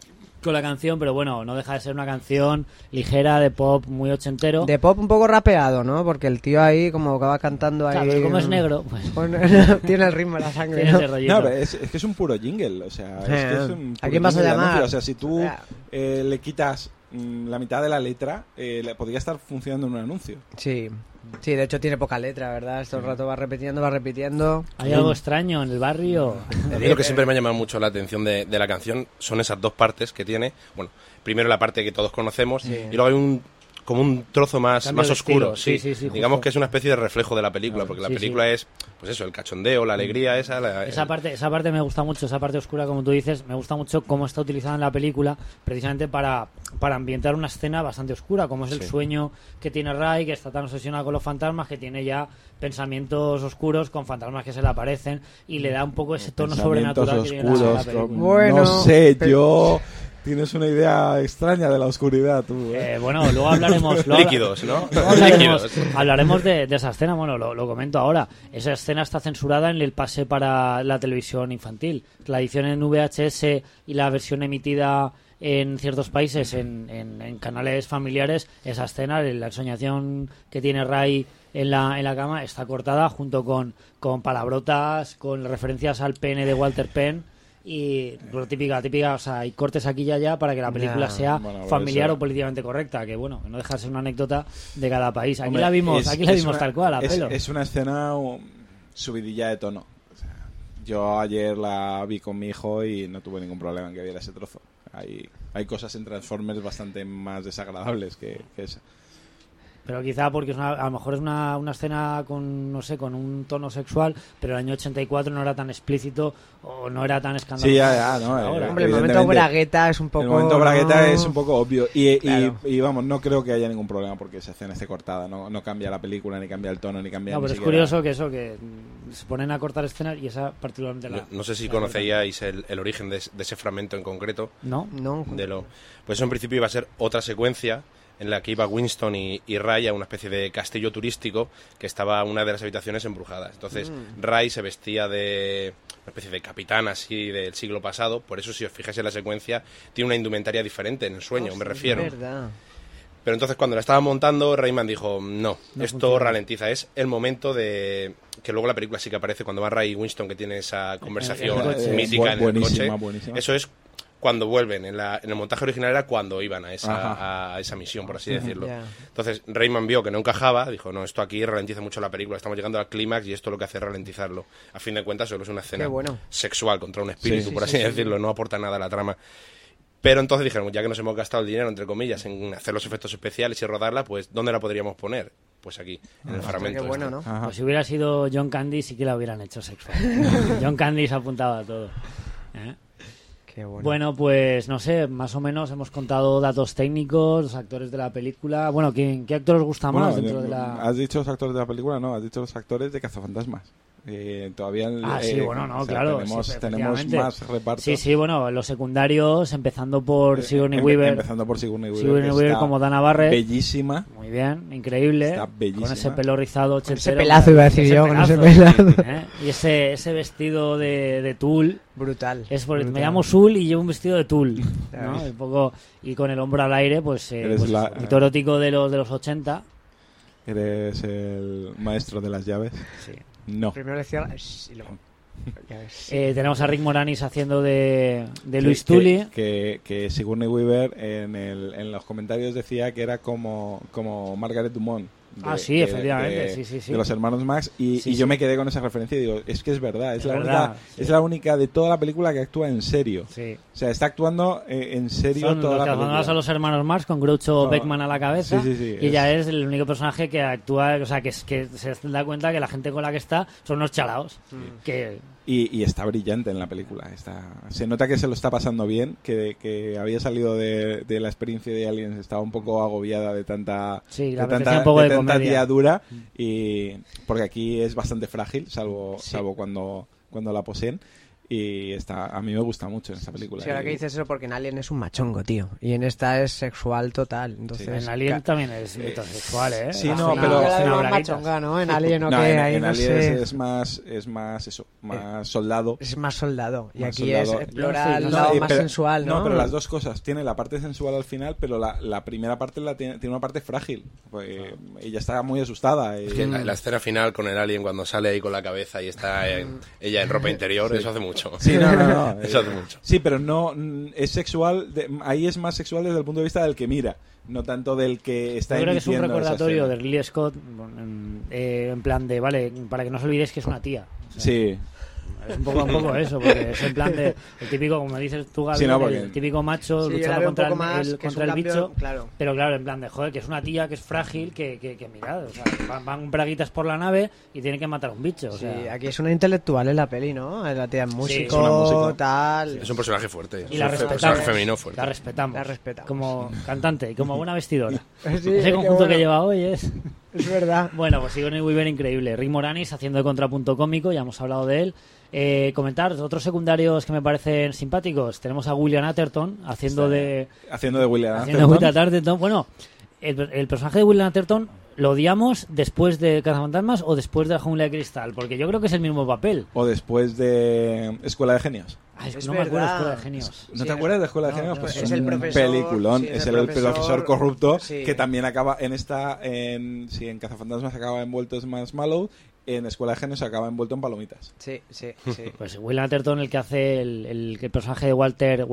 la canción, pero bueno, no deja de ser una canción ligera, de pop, muy ochentero. De pop un poco rapeado, ¿no? Porque el tío ahí como que va cantando ahí... Claro, pero como es negro, pues tiene el ritmo de la sangre, tiene ¿no? ese rollito. No, pero es que es un puro jingle, o sea, es que es un ¿A puro quién vas a jingle de llamar? anuncio. O sea, si tú Ya. le quitas la mitad de la letra, le podría estar funcionando en un anuncio. Sí, de hecho tiene poca letra, ¿verdad? Todo el rato va repitiendo. Hay algo extraño en el barrio. A mí lo que siempre me ha llamado mucho la atención de la canción son esas 2 partes que tiene. Bueno, primero la parte que todos conocemos y luego hay como un trozo más Cambio de oscuro. estilo. Sí, Digamos justo. que es una especie de reflejo de la película, porque la Sí, película es, pues eso, el cachondeo, la alegría esa. Esa parte me gusta mucho, esa parte oscura, como tú dices, me gusta mucho cómo está utilizada en la película, precisamente para ambientar una escena bastante oscura, como es el sueño que tiene Ray, que está tan obsesionado con los fantasmas, que tiene ya pensamientos oscuros con fantasmas que se le aparecen, y le da un poco ese tono Pensamientos sobrenatural que tiene la oscuros. película. Bueno, no sé, pero- yo... Tienes una idea extraña de la oscuridad, tú. Bueno, luego hablaremos. Líquidos, ¿no? Hablaremos, Líquidos. hablaremos de esa escena, bueno, lo comento ahora. Esa escena está censurada en el pase para la televisión infantil. La edición en VHS y la versión emitida en ciertos países, en canales familiares, esa escena, la ensoñación que tiene Ray en la cama, está cortada junto con palabrotas, con referencias al pene de Walter Penn. Y lo típica, o sea, hay cortes aquí y allá para que la película Ya, sea bueno, familiar eso- o políticamente correcta, que bueno, que no deja de ser una anécdota de cada país. Aquí Hombre, la vimos una- tal cual, a pelo. Es una escena subidilla de tono. O sea, yo ayer la vi con mi hijo y no tuve ningún problema en que viera ese trozo. Hay cosas en Transformers bastante más desagradables que esa. Pero quizá porque a lo mejor es una escena con, no sé, con un tono sexual, pero el año 84 no era tan explícito o no era tan escandaloso. Sí, ya, no. Ahora. Hombre, el momento evidentemente, bragueta es un poco... El momento bragueta ¿no? es un poco obvio. Y, Claro. y vamos, no creo que haya ningún problema porque esa escena esté cortada. No cambia la película, ni cambia el tono, ni cambia No, ni pero es siquiera- curioso que se ponen a cortar escenas y esa particularmente la... No sé si conocíais el origen de ese fragmento en concreto. ¿No? No, Pues eso en principio iba a ser otra secuencia en la que iba Winston y Ray a una especie de castillo turístico que estaba una de las habitaciones embrujadas. Entonces Ray se vestía de una especie de capitán así del siglo pasado, por eso si os fijáis en la secuencia tiene una indumentaria diferente en el sueño, me refiero. Es verdad. Pero entonces cuando la estaba montando, Rayman dijo, no esto funciona. ralentiza, es el momento de... Que luego la película sí que aparece cuando va Ray y Winston, que tiene esa conversación el coche. mítica en el Buenísima, coche. buenísima. Eso es cuando vuelven. En el montaje original era cuando iban a Ajá. esa misión, por así decirlo. Ya. Entonces Rayman vio que no encajaba, dijo, no, esto aquí ralentiza mucho la película, estamos llegando al clímax y esto lo que hace es ralentizarlo. A fin de cuentas solo es una escena Qué bueno. sexual contra un espíritu, Sí. por así decirlo, no aporta nada a la trama. Pero entonces dijeron, ya que nos hemos gastado el dinero, entre comillas, en hacer los efectos especiales y rodarla, pues ¿dónde la podríamos poner? Pues aquí, en el fragmento. Qué bueno, este. ¿no? Ajá. Pues si hubiera sido John Candy sí que la hubieran hecho sexual. John Candy se apuntaba a todo. ¿Eh? Qué bueno. Bueno, pues no sé, más o menos hemos contado datos técnicos, los actores de la película. Bueno, ¿qué actor os gusta más Bueno, dentro de la...? ¿has dicho los actores de la película? No, has dicho los actores de Cazafantasmas. Todavía sí, bueno, no, claro. Tenemos, sí, tenemos más repartos. Sí, bueno, los secundarios, empezando por Sigourney Weaver. Empezando por Sigourney Weaver. Sigourney Weaver como Dana Barrett. Bellísima. Muy bien, increíble. Está bellísima. Con ese pelo rizado ochentero. Ese pelazo iba a decir yo, con ese pelazo. Y ese vestido de tul. Brutal. Brutal. Me brutal. llamo Sul y llevo un vestido de tul, ¿no? Un poco, y con el hombro al aire, pues, mito erótico de los 80. ¿Eres el maestro de las llaves? Sí. No. Primero decía... y luego... Tenemos a Rick Moranis haciendo de Luis Tully. Que Sigourney Weaver en los comentarios decía que era como Margaret Dumont. Sí, efectivamente. Sí. De los hermanos Max. Y yo me quedé con esa referencia y digo, es que es verdad. Es la única de toda la película que actúa en serio. Sí. O sea, está actuando en serio Son toda la los película. a los hermanos Marx con Groucho Beckman a la cabeza. Sí, y ella es el único personaje que actúa, o sea, que se da cuenta que la gente con la que está son unos chalaos. Y está brillante en la película. Se nota que se lo está pasando bien, que había salido de la experiencia de Aliens, estaba un poco agobiada de tanta día dura, y porque aquí es bastante frágil, salvo cuando la poseen. Y a mí me gusta mucho en esta película. Sí, ahora que dices eso, porque en Alien es un machongo, tío. Y en esta es sexual total. Entonces, en Alien también es sexual, ¿eh? Sí, no, pero... Es machonga, ¿no? En Alien, en Alien es más soldado. Es más soldado. Y más aquí soldado. explora el lado más sensual, ¿no? No, pero las dos cosas. Tiene la parte sensual al final, pero la primera parte tiene una parte frágil. Pues, ella está muy asustada. Es que la escena final con el Alien, cuando sale ahí con la cabeza y está ella en ropa interior, eso hace mucho. Sí, no. Eso hace mucho. Sí, pero no es sexual. Ahí es más sexual desde el punto de vista del que mira, no tanto del que está. Yo creo que es un emitiendo recordatorio de Ridley Scott en plan de, vale, para que no os olvidéis que es una tía. O sea, sí. Es un poco eso, porque es en plan de el típico, como dices tú, Gabriel, el típico macho luchando contra el bicho, claro. Pero claro, en plan de, joder, que es una tía que es frágil, que mirad, o sea, van braguitas por la nave y tienen que matar a un bicho. O sea. Sí, aquí es una intelectual en la peli, ¿no? La tía es músico, es una música. tal. Es un personaje fuerte. Y la respetamos. Personaje femenino fuerte. La respetamos. La respetamos. Como cantante y como buena vestidora. Sí, Ese conjunto que lleva hoy es... Es verdad. Bueno, pues Sigourney Weaver increíble. Rick Moranis haciendo de contrapunto cómico, ya hemos hablado de él. Comentar otros secundarios que me parecen simpáticos. Tenemos a William Atherton haciendo de William Atherton. Bueno, el personaje de William Atherton lo odiamos después de Cazafantasmas o después de La Jungla de Cristal, porque yo creo que es el mismo papel. O después de Escuela de Genios. Es que no me acuerdo de Escuela de Genios. ¿No te acuerdas de Escuela de Genios? Pues es un el profesor, peliculón. sí, es el profesor corrupto sí. que también acaba en Cazafantasmas acaba envuelto en Marshmallow. En Escuela de Genios acaba envuelto en palomitas. Sí. Pues William Atherton, el que hace el personaje de Walter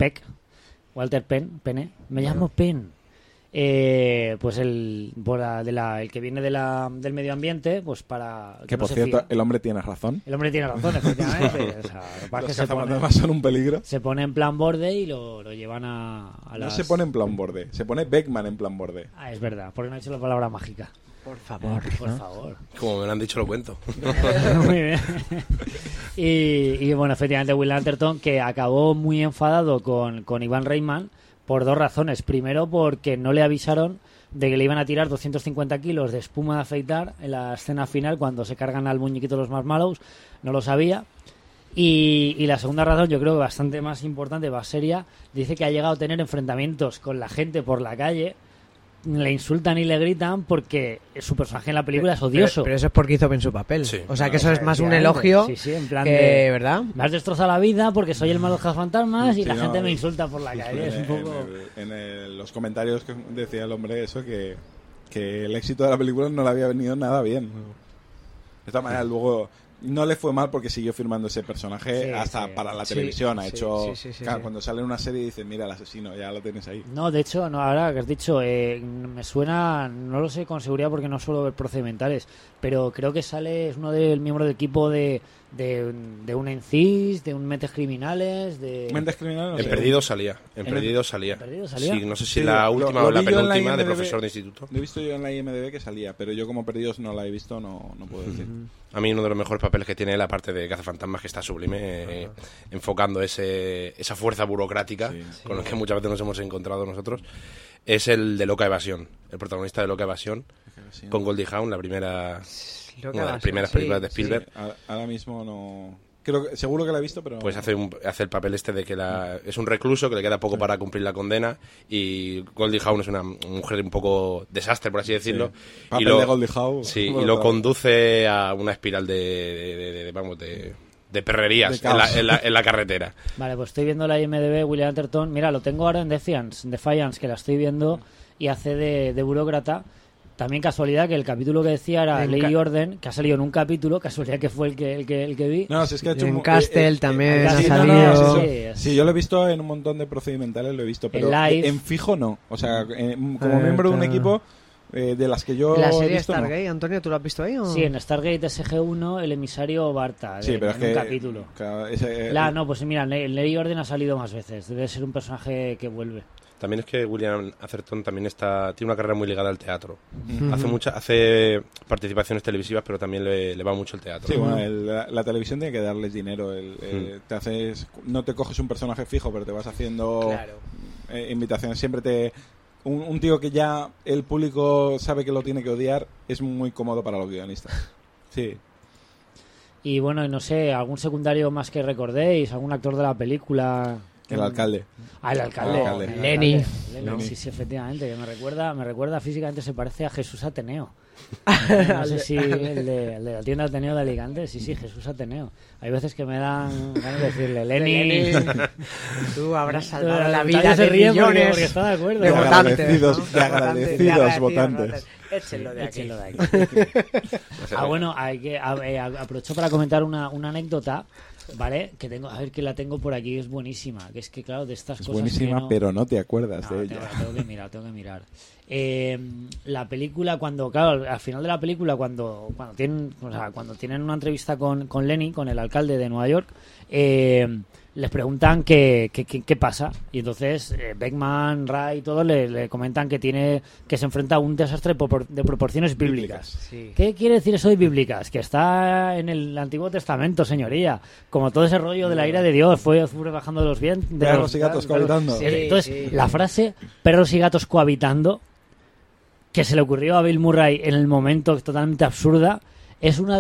Penn, me llamo Penn. Pues el que viene del medio ambiente, pues para... Que por cierto, el hombre tiene razón. El hombre tiene razón, efectivamente. O sea, los cazafantasmas son un peligro. Se pone en plan borde y lo llevan a No se pone en plan borde, se pone Beckman en plan borde. Es verdad, porque no ha dicho la palabra mágica. Por favor. Como me lo han dicho, lo cuento. Muy bien. Y bueno, efectivamente, Will Atherton, que acabó muy enfadado con Ivan Reitman por dos razones. Primero, porque no le avisaron de que le iban a tirar 250 kilos de espuma de afeitar en la escena final cuando se cargan al muñequito los Marshmallows. No lo sabía. Y la segunda razón, yo creo que bastante más importante, más seria, dice que ha llegado a tener enfrentamientos con la gente por la calle. Le insultan y le gritan porque su personaje en la película es odioso. Pero eso es porque hizo bien su papel. Sí. O sea, que eso es más un elogio. Sí, en plan que, ¿verdad? Me has destrozado la vida porque soy el malo de los fantasmas y la gente me insulta por la calle. Es un poco... En los comentarios que decía el hombre eso, que el éxito de la película no le había venido nada bien. De esta manera, luego... No le fue mal porque siguió firmando ese personaje para la televisión. Ha hecho... Cuando sale en una serie dice, mira, el asesino, ya lo tienes ahí. No, de hecho, ahora que has dicho, me suena, no lo sé con seguridad porque no suelo ver procedimentales, pero creo que es uno del miembro del equipo de un ENCIS, de un Mentes Criminales, ¿Mentes Criminales? En Perdidos salía. En Perdidos salía. Sí, no sé si la última o la penúltima de profesor de instituto. Lo he visto yo en la IMDb que salía, pero yo como Perdidos no la he visto, no puedo decir. A mí uno de los mejores papeles que tiene la parte de Cazafantasmas, que está sublime, enfocando esa fuerza burocrática con la que muchas veces nos hemos encontrado nosotros. es el de Loca Evasión, el protagonista de Loca Evasión, con Goldie Hawn, una de las primeras películas de Spielberg. Sí, ahora mismo no... Creo que, seguro que la he visto, pero... Pues hace el papel de que es un recluso que le queda poco para cumplir la condena, y Goldie Hawn es una mujer un poco desastre, por así decirlo. Sí. Papel de Goldie Hawn. Sí, y lo conduce a una espiral de perrerías en la carretera. Vale, pues estoy viendo la IMDb, William Atherton. Mira, lo tengo ahora en Defiance, que la estoy viendo, y hace de burócrata. También casualidad que el capítulo que decía era Ley y Orden, que ha salido en un capítulo, casualidad que fue el que vi. No, si es que ha hecho en Castle también ha sí, salido. Sí, yo lo he visto en un montón de procedimentales, lo he visto, pero en fijo no. O sea, como miembro de un equipo de las que yo ¿La he serie visto, Stargate, no. Antonio, tú lo has visto ahí? ¿O? Sí, en Stargate SG-1, el emisario Barta, Sí, pero es que un capítulo. Claro, No, pues mira, Ley y Orden ha salido más veces. Debe ser un personaje que vuelve. También es que William Atherton también tiene una carrera muy ligada al teatro. Hace participaciones televisivas, pero también le va mucho el teatro. Sí, bueno, la televisión tiene que darles dinero. No te coges un personaje fijo, pero te vas haciendo invitaciones. Siempre un tío que ya el público sabe que lo tiene que odiar es muy cómodo para los guionistas. Sí. Y bueno, no sé, algún secundario más que recordéis, algún actor de la película... El alcalde. El alcalde. Lenny. Sí, efectivamente, que me recuerda físicamente, se parece a Jesús Ateneo. No No sé si el de la tienda Ateneo de Alicante, sí, Jesús Ateneo. Hay veces que me dan ganas de decirle, Lenny. Tú habrás salvado la vida se de ríe millones porque está de acuerdo. de votantes. De agradecidos votantes. Échenlo de aquí. Bueno, aprovecho para comentar una anécdota, ¿vale? Que tengo, a ver, que la tengo por aquí, es buenísima. Que es que, claro, de estas es cosas. Buenísima, que pero no te acuerdas de ella. Tengo que mirar. La película, claro, al final de la película, cuando tienen una entrevista con Lenny, con el alcalde de Nueva York, les preguntan qué pasa, y entonces Beckman, Ray y todos le comentan que se enfrenta a un desastre de proporciones bíblicas. Sí. ¿Qué quiere decir eso de bíblicas? Que está en el Antiguo Testamento, señoría, como todo ese rollo de la ira de Dios fue bajando de los vientos, perros y gatos cohabitando. Entonces la frase perros y gatos cohabitando, que se le ocurrió a Bill Murray en el momento, totalmente absurda, es una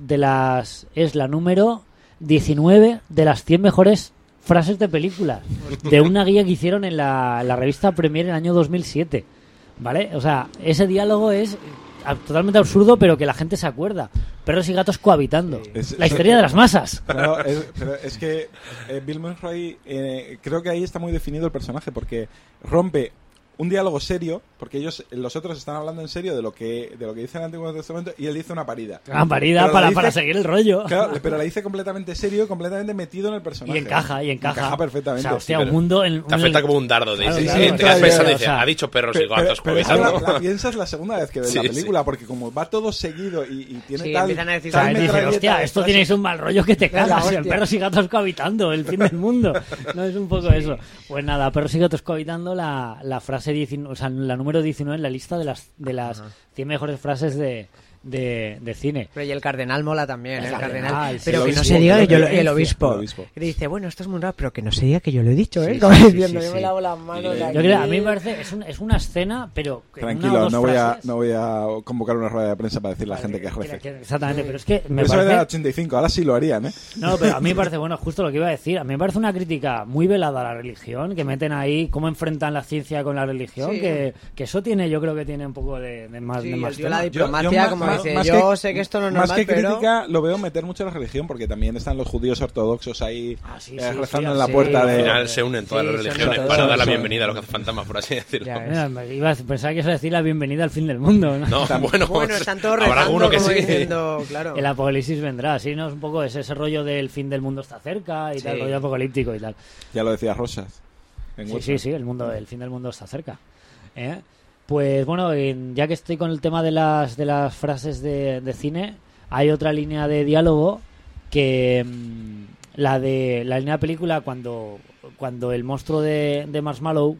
es la número 19 de las 100 mejores frases de películas, de una guía que hicieron en la revista Premiere en el año 2007, ¿vale? O sea, ese diálogo es totalmente absurdo, pero que la gente se acuerda. Perros y gatos cohabitando. La historia de las masas. Claro, pero es que Bill Murray, creo que ahí está muy definido el personaje, porque rompe un diálogo serio, porque los otros están hablando en serio de lo que dice el Antiguo Testamento, y él dice una parida. Una parida para seguir el rollo. Claro, pero la dice completamente serio, completamente metido en el personaje. Y encaja perfectamente. O sea, hostia, un mundo... Te afecta como un dardo. Te Claro. quedas pensando y dices, ha dicho perros y gatos pero cohabitando. la piensas la segunda vez que ves la película, porque como va todo seguido y tiene Sí, tal... empiezan a decir, tal Dice, metralleta hostia, de esto frases. tienes un mal rollo que te cagas. hostia. Perros y gatos cohabitando, el fin del mundo. No es un poco eso. Pues nada, perros y gatos cohabitando, la frase 19, o sea, la número 19 en la lista de las 100 mejores frases de cine. Pero y el cardenal mola también, El el cardenal, cardenal. sí. Pero El que no obispo, se diga que yo el obispo. Y dice, bueno, esto es muy raro, pero que no se diga que yo lo he dicho, ¿eh? Sí, Como sí, diciendo, sí, yo sí. me lavo las manos. Sí. aquí. Yo creo, a mí me parece, es una escena, pero... en una o Tranquilo, dos frases. no voy a convocar una rueda de prensa para decirle a la gente que es rece. Exactamente, pero es que me Eso era parece... 85, ahora sí lo harían, ¿eh? No, pero a mí me parece, bueno, justo lo que iba a decir, a mí me parece una crítica muy velada a la religión, que meten ahí cómo enfrentan la ciencia con la religión, Sí. que eso tiene, yo creo que tiene un poco de más Sí, de más el tío la tema. diplomacia, Yo como más- dice, más yo que- sé que esto no es Más normal, que pero... crítica, lo veo meter mucho en la religión, porque también están los judíos ortodoxos ahí Sí, rezando sí, en la sí. puerta Al de... final se unen todas Sí, las son religiones todos, para dar la son- bienvenida a los cazafantasmas, por así decirlo. Ya ves. Mira, pensaba que eso decir la bienvenida al fin del mundo, ¿no? No, bueno, Bueno, están todos habrá rezando, alguno que como sí. diciendo, claro. El apocalipsis vendrá, sí, ¿no? Es un poco ese rollo del fin del mundo está cerca y Sí. tal, rollo apocalíptico y tal. Ya lo decía Rosas. en Sí, WhatsApp. sí, el fin del mundo está cerca. Pues bueno, ya que estoy con el tema de las frases de cine, hay otra línea de diálogo que la línea de película cuando el monstruo de Marshmallow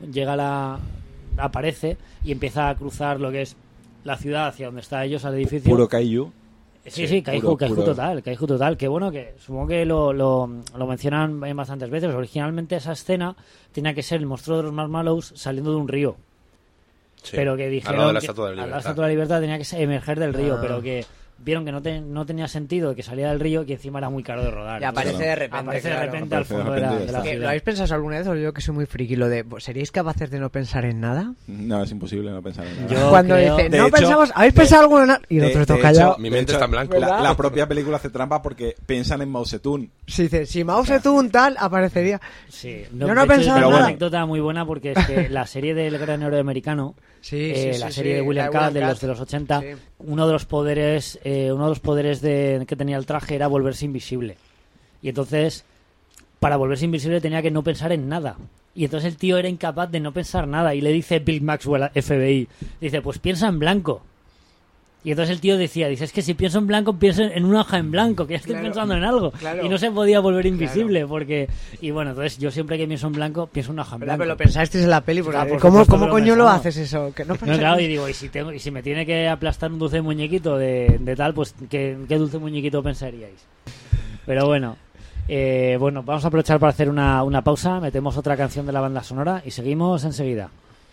aparece y empieza a cruzar lo que es la ciudad hacia donde está ellos, al edificio. Puro kaiju. Sí, kaiju puro. total. Que bueno, que supongo que lo mencionan bastantes veces. Originalmente esa escena tenía que ser el monstruo de los Marshmallows saliendo de un río. Sí, pero que dijeron al lado de la que Estatua de la al lado de la Libertad. Estatua de la Libertad tenía que emerger del río, Ah. pero que vieron que no tenía sentido que saliera del río, que encima era muy caro de rodar. Y aparece Entonces, de repente, aparece de claro. repente al Aparece de fondo de repente y ya la está. ¿Lo ciudad. habéis pensado alguna vez? O yo que soy muy friki, lo de ¿seríais capaces de no pensar en nada? No, es imposible no pensar en nada. Yo Cuando creo- dicen, de no hecho, pensamos, ¿habéis pensado alguna en nada? Y nosotros todos de callados. hecho- Mi mente de está en blanco. La propia película hace trampa porque piensan en Mao Zedong. Si dice, si Mao Zedong tal, aparecería. Sí, Yo no he de hecho, pensado es en una nada. anécdota muy buena porque es que la serie del Gran Héroe Americano, Sí, la serie de William la Catt de los 80, Sí. uno de los poderes que tenía el traje era volverse invisible. Y entonces, para volverse invisible tenía que no pensar en nada. Y entonces el tío era incapaz de no pensar nada. Y le dice Bill Maxwell al FBI, dice, pues piensa en blanco. Y entonces el tío decía, dice, es que si pienso en blanco, pienso en una hoja en blanco, que ya estoy Claro. pensando en algo. Claro. Y no se podía volver invisible, porque... Y bueno, entonces yo siempre que pienso en blanco, pienso en una hoja en ¿Verdad? blanco. Pero lo pensasteis en la peli, porque Claro, por ¿cómo supuesto que lo coño lo pensamos. haces eso? Que no No, pensáis- claro, y digo, y si me tiene que aplastar un dulce muñequito de tal, pues ¿qué dulce muñequito pensaríais? Pero bueno, vamos a aprovechar para hacer una pausa, metemos otra canción de la banda sonora y seguimos enseguida.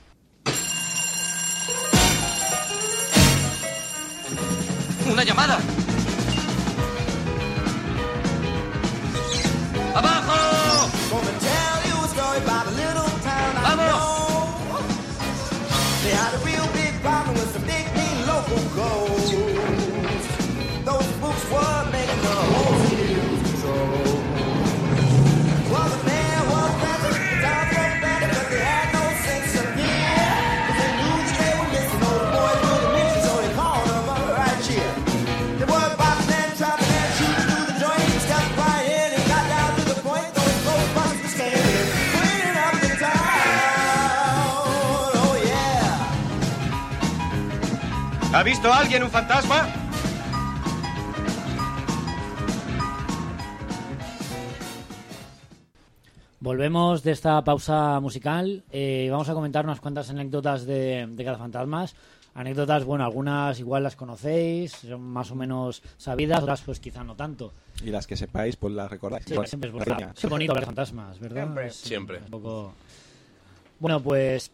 ¡Una llamada! ¡Abajo! ¿Ha visto alguien un fantasma? Volvemos de esta pausa musical, vamos a comentar unas cuantas anécdotas de Cazafantasmas. Anécdotas, bueno, algunas igual las conocéis, son más o menos sabidas, otras pues quizá no tanto. Y las que sepáis, pues las recordáis. Sí, Bueno, siempre es pequeña. bonito, es bonito hablar de fantasmas, ¿verdad? Siempre. Es Siempre. un poco... Bueno, pues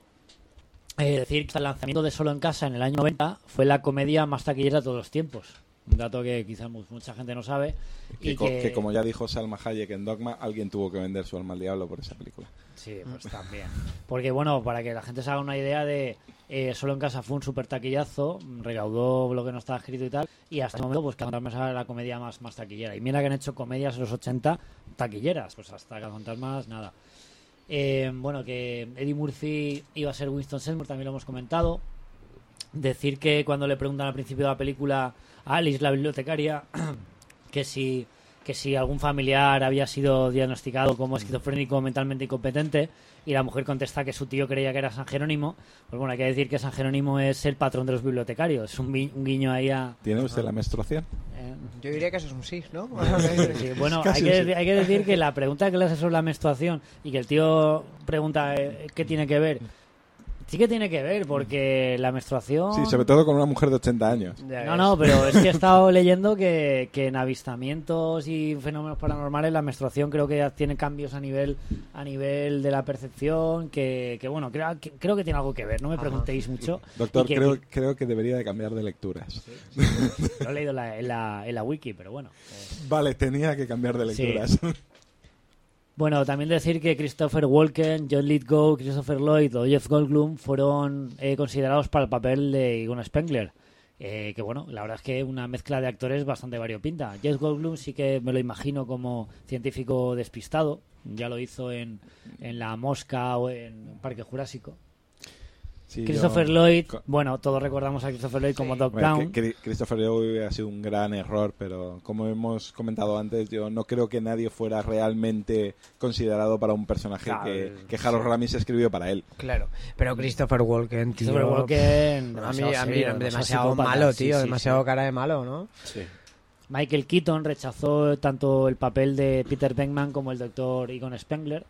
decir que el lanzamiento de Solo en Casa en el año 90 fue la comedia más taquillera de todos los tiempos. Un dato que quizás mucha gente no sabe. Y Que como ya dijo Salma Hayek en Dogma, alguien tuvo que vender su alma al diablo por esa película. Sí, pues también. Porque bueno, para que la gente se haga una idea de Solo en Casa fue un super taquillazo, recaudó lo que no estaba escrito y tal, y hasta el momento pues Cazafantasmas era la comedia más taquillera. Y mira que han hecho comedias en los 80 taquilleras, pues hasta Cazafantasmas nada. Bueno, que Eddie Murphy iba a ser Winston Seymour, también lo hemos comentado. Decir que cuando le preguntan al principio de la película a Alice, la bibliotecaria, que si algún familiar había sido diagnosticado como esquizofrénico o mentalmente incompetente, y la mujer contesta que su tío creía que era San Jerónimo, pues bueno, hay que decir que San Jerónimo es el patrón de los bibliotecarios. Es un guiño ahí a... ¿Tiene usted la menstruación? Yo diría que eso es un sí, ¿no? Sí, bueno, Casi hay que decir que la pregunta que le hace sobre la menstruación y que el tío pregunta qué tiene que ver, sí que tiene que ver, porque la menstruación... Sí, sobre todo con una mujer de 80 años. No, pero es que he estado leyendo que en avistamientos y fenómenos paranormales la menstruación creo que tiene cambios a nivel de la percepción, que bueno, creo que tiene algo que ver, no me preguntéis mucho. Doctor, Y que- creo que debería de cambiar de lecturas. Lo he leído en la wiki, pero bueno. Vale, tenía que cambiar de Sí. lecturas. Bueno, también decir que Christopher Walken, John Lithgow, Christopher Lloyd o Jeff Goldblum fueron considerados para el papel de Egon Spengler. Que bueno, la verdad es que una mezcla de actores bastante variopinta. Jeff Goldblum sí que me lo imagino como científico despistado. Ya lo hizo en La Mosca o en Parque Jurásico. Sí, Christopher yo- Lloyd, bueno, todos recordamos a Christopher Lloyd como Doc Bueno, Brown. Christopher Lloyd ha sido un gran error, pero como hemos comentado antes, yo no creo que nadie fuera realmente considerado para un personaje Claro, que Harold Ramis escribió para él. Claro, pero Christopher Walken, tío. Christopher Walken, a mí demasiado serio, demasiado psicópata, malo, sí, tío. sí, demasiado sí. cara de malo, ¿no? Sí. Michael Keaton rechazó tanto el papel de Peter Venkman como el Dr. Egon Spengler.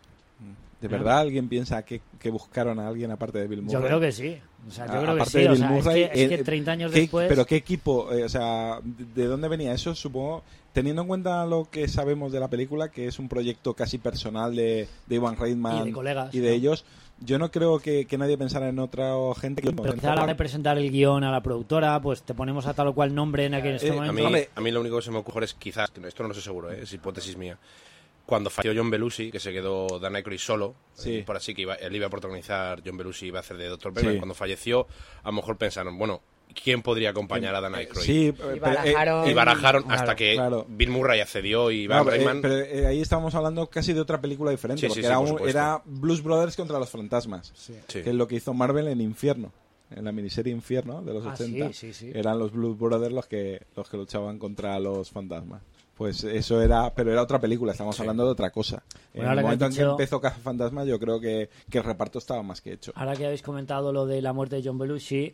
¿De verdad alguien piensa que buscaron a alguien aparte de Bill Murray? Yo creo que sí. O sea, yo creo que Aparte sí. de O Bill sea, Murray, es que 30 años ¿qué- después... ¿Pero qué equipo? O sea, ¿de dónde venía eso? Supongo, teniendo en cuenta lo que sabemos de la película, que es un proyecto casi personal de Ivan Reitman Y de colegas, y de ¿no? ellos, yo no creo que nadie pensara en otra gente que... Pero quizá a la hora de presentar el guión a la productora, pues te ponemos a tal o cual nombre en aquel momento. A mí lo único que se me ocurre es quizás, esto no lo sé seguro, es hipótesis mía, cuando falleció John Belushi, que se quedó Dan Aykroyd solo, por así que él iba a protagonizar, John Belushi iba a hacer de Dr. Pepper, cuando falleció, a lo mejor pensaron, bueno, ¿quién podría acompañar a Dan Aykroyd? Sí, y barajaron hasta que Bill Murray accedió y Van Reitman... pero ahí estábamos hablando casi de otra película diferente, porque era Blues Brothers contra los fantasmas, que es lo que hizo Marvel en Infierno. En la miniserie Infierno de los 80 eran los Blues Brothers los que luchaban contra los fantasmas. Pues eso era, pero era otra película, estamos hablando de otra cosa. Bueno, en el momento en que empezó Cazafantasmas, yo creo que el reparto estaba más que hecho. Ahora que habéis comentado lo de la muerte de John Belushi,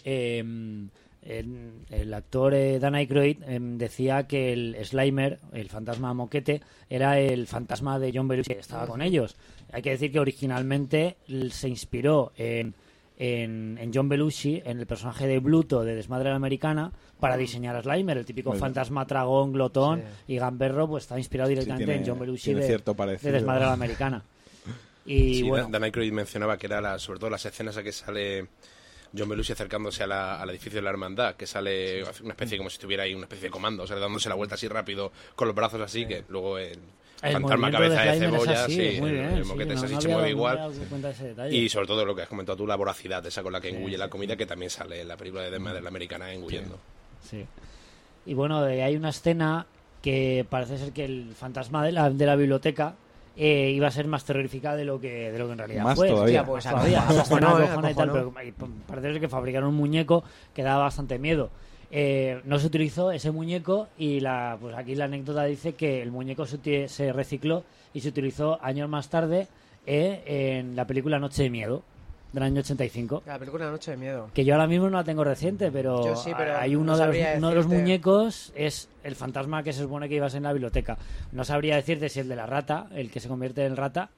el actor Dan Aykroyd decía que el Slimer, el fantasma moquete, era el fantasma de John Belushi que estaba con ellos. Hay que decir que originalmente se inspiró en John Belushi, en el personaje de Bluto de Desmadre a la Americana, para diseñar a Slimer, el típico fantasma tragón, glotón y gamberro, pues está inspirado directamente en John Belushi de Desmadre a la Americana. Y bueno, Dan Aykroyd mencionaba que era sobre todo las escenas a que sale John Belushi acercándose al edificio de la hermandad, que sale una especie como si estuviera ahí una especie de comando, o sea, dándose la vuelta así rápido con los brazos así, que luego el fantasma cabeza de cebolla, el moquete es así, se mueve igual. Y sobre todo lo que has comentado tú, la voracidad esa con la que engulle la comida, que también sale en la película de la Americana engullendo. Sí. Y bueno, hay una escena que parece ser que el fantasma de la biblioteca iba a ser más terrorífica de lo que en realidad más fue. todavía. Pues todavía. Y tal, pero parece ser que fabricaron un muñeco que daba bastante miedo. No se utilizó ese muñeco y pues aquí la anécdota dice que el muñeco se recicló y se utilizó años más tarde en la película Noche de Miedo del año 85. La película Noche de Miedo. Que yo ahora mismo no la tengo reciente, pero, yo sí, pero hay uno de los muñecos es el fantasma que se supone que iba a ser en la biblioteca. No sabría decirte si el de la rata, el que se convierte en rata,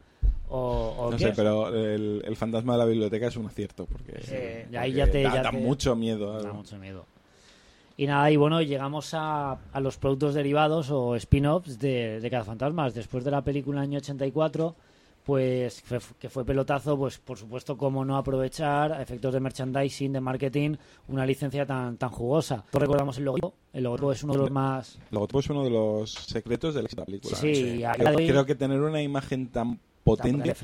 o no qué sé, es. Pero el fantasma de la biblioteca es un acierto, porque ahí da mucho miedo. Da mucho miedo. Y nada, y bueno, llegamos a los productos derivados o spin-offs de Cazafantasmas. Después de la película año 84, pues que fue pelotazo, pues por supuesto cómo no aprovechar a efectos de merchandising, de marketing, una licencia tan jugosa. Todos recordamos el logotipo es uno de los más... El logotipo es uno de los secretos de la película. Sí. Creo que tener una imagen tan potente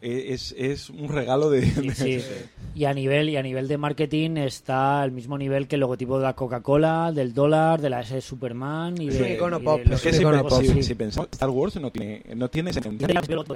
es un regalo de... Sí. Y a nivel de marketing está al mismo nivel que el logotipo de la Coca-Cola, del dólar, de la S de Superman y es un icono pop. Si pensamos, Star Wars no tiene sentido.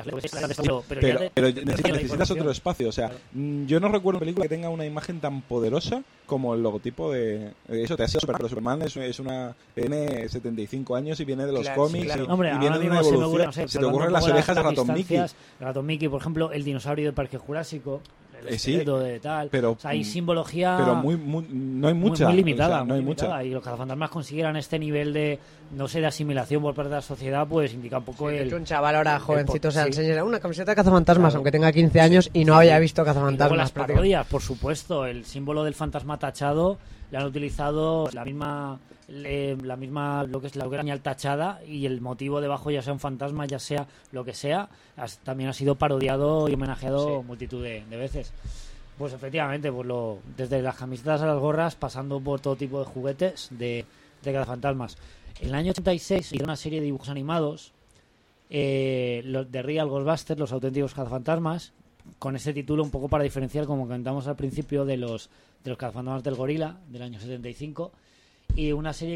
Pero necesitas otro espacio. O sea, yo no recuerdo una película que tenga una imagen tan poderosa como el logotipo de eso. Te ha sido Superman tiene 75 años y viene de los cómics y viene de una evolución. Se te ocurren las orejas de Ratón Mickey. El Ratón Mickey, por ejemplo, el dinosaurio del Parque Jurásico, el esqueleto de tal. Pero, o sea, hay simbología. Pero no hay mucha. Muy limitada. O sea, no hay mucha. Y los cazafantasmas consiguieran este nivel de, no sé, de asimilación por parte de la sociedad, pues indica un poco que un chaval ahora jovencito se enseña una camiseta de cazafantasmas, aunque tenga 15 años y no haya visto cazafantasmas. Las parodias, por supuesto, el símbolo del fantasma tachado le han utilizado la misma lo que es la señal tachada, y el motivo debajo, ya sea un fantasma, ya sea lo que sea, también ha sido parodiado y homenajeado multitud de veces. Pues efectivamente, pues desde las camisetas a las gorras, pasando por todo tipo de juguetes de cazafantasmas. En el año 86 hizo una serie de dibujos animados de Real Ghostbusters, los auténticos cazafantasmas, con ese título un poco para diferenciar, como comentamos al principio, de los cazafantasmas del gorila del año 75. Y una serie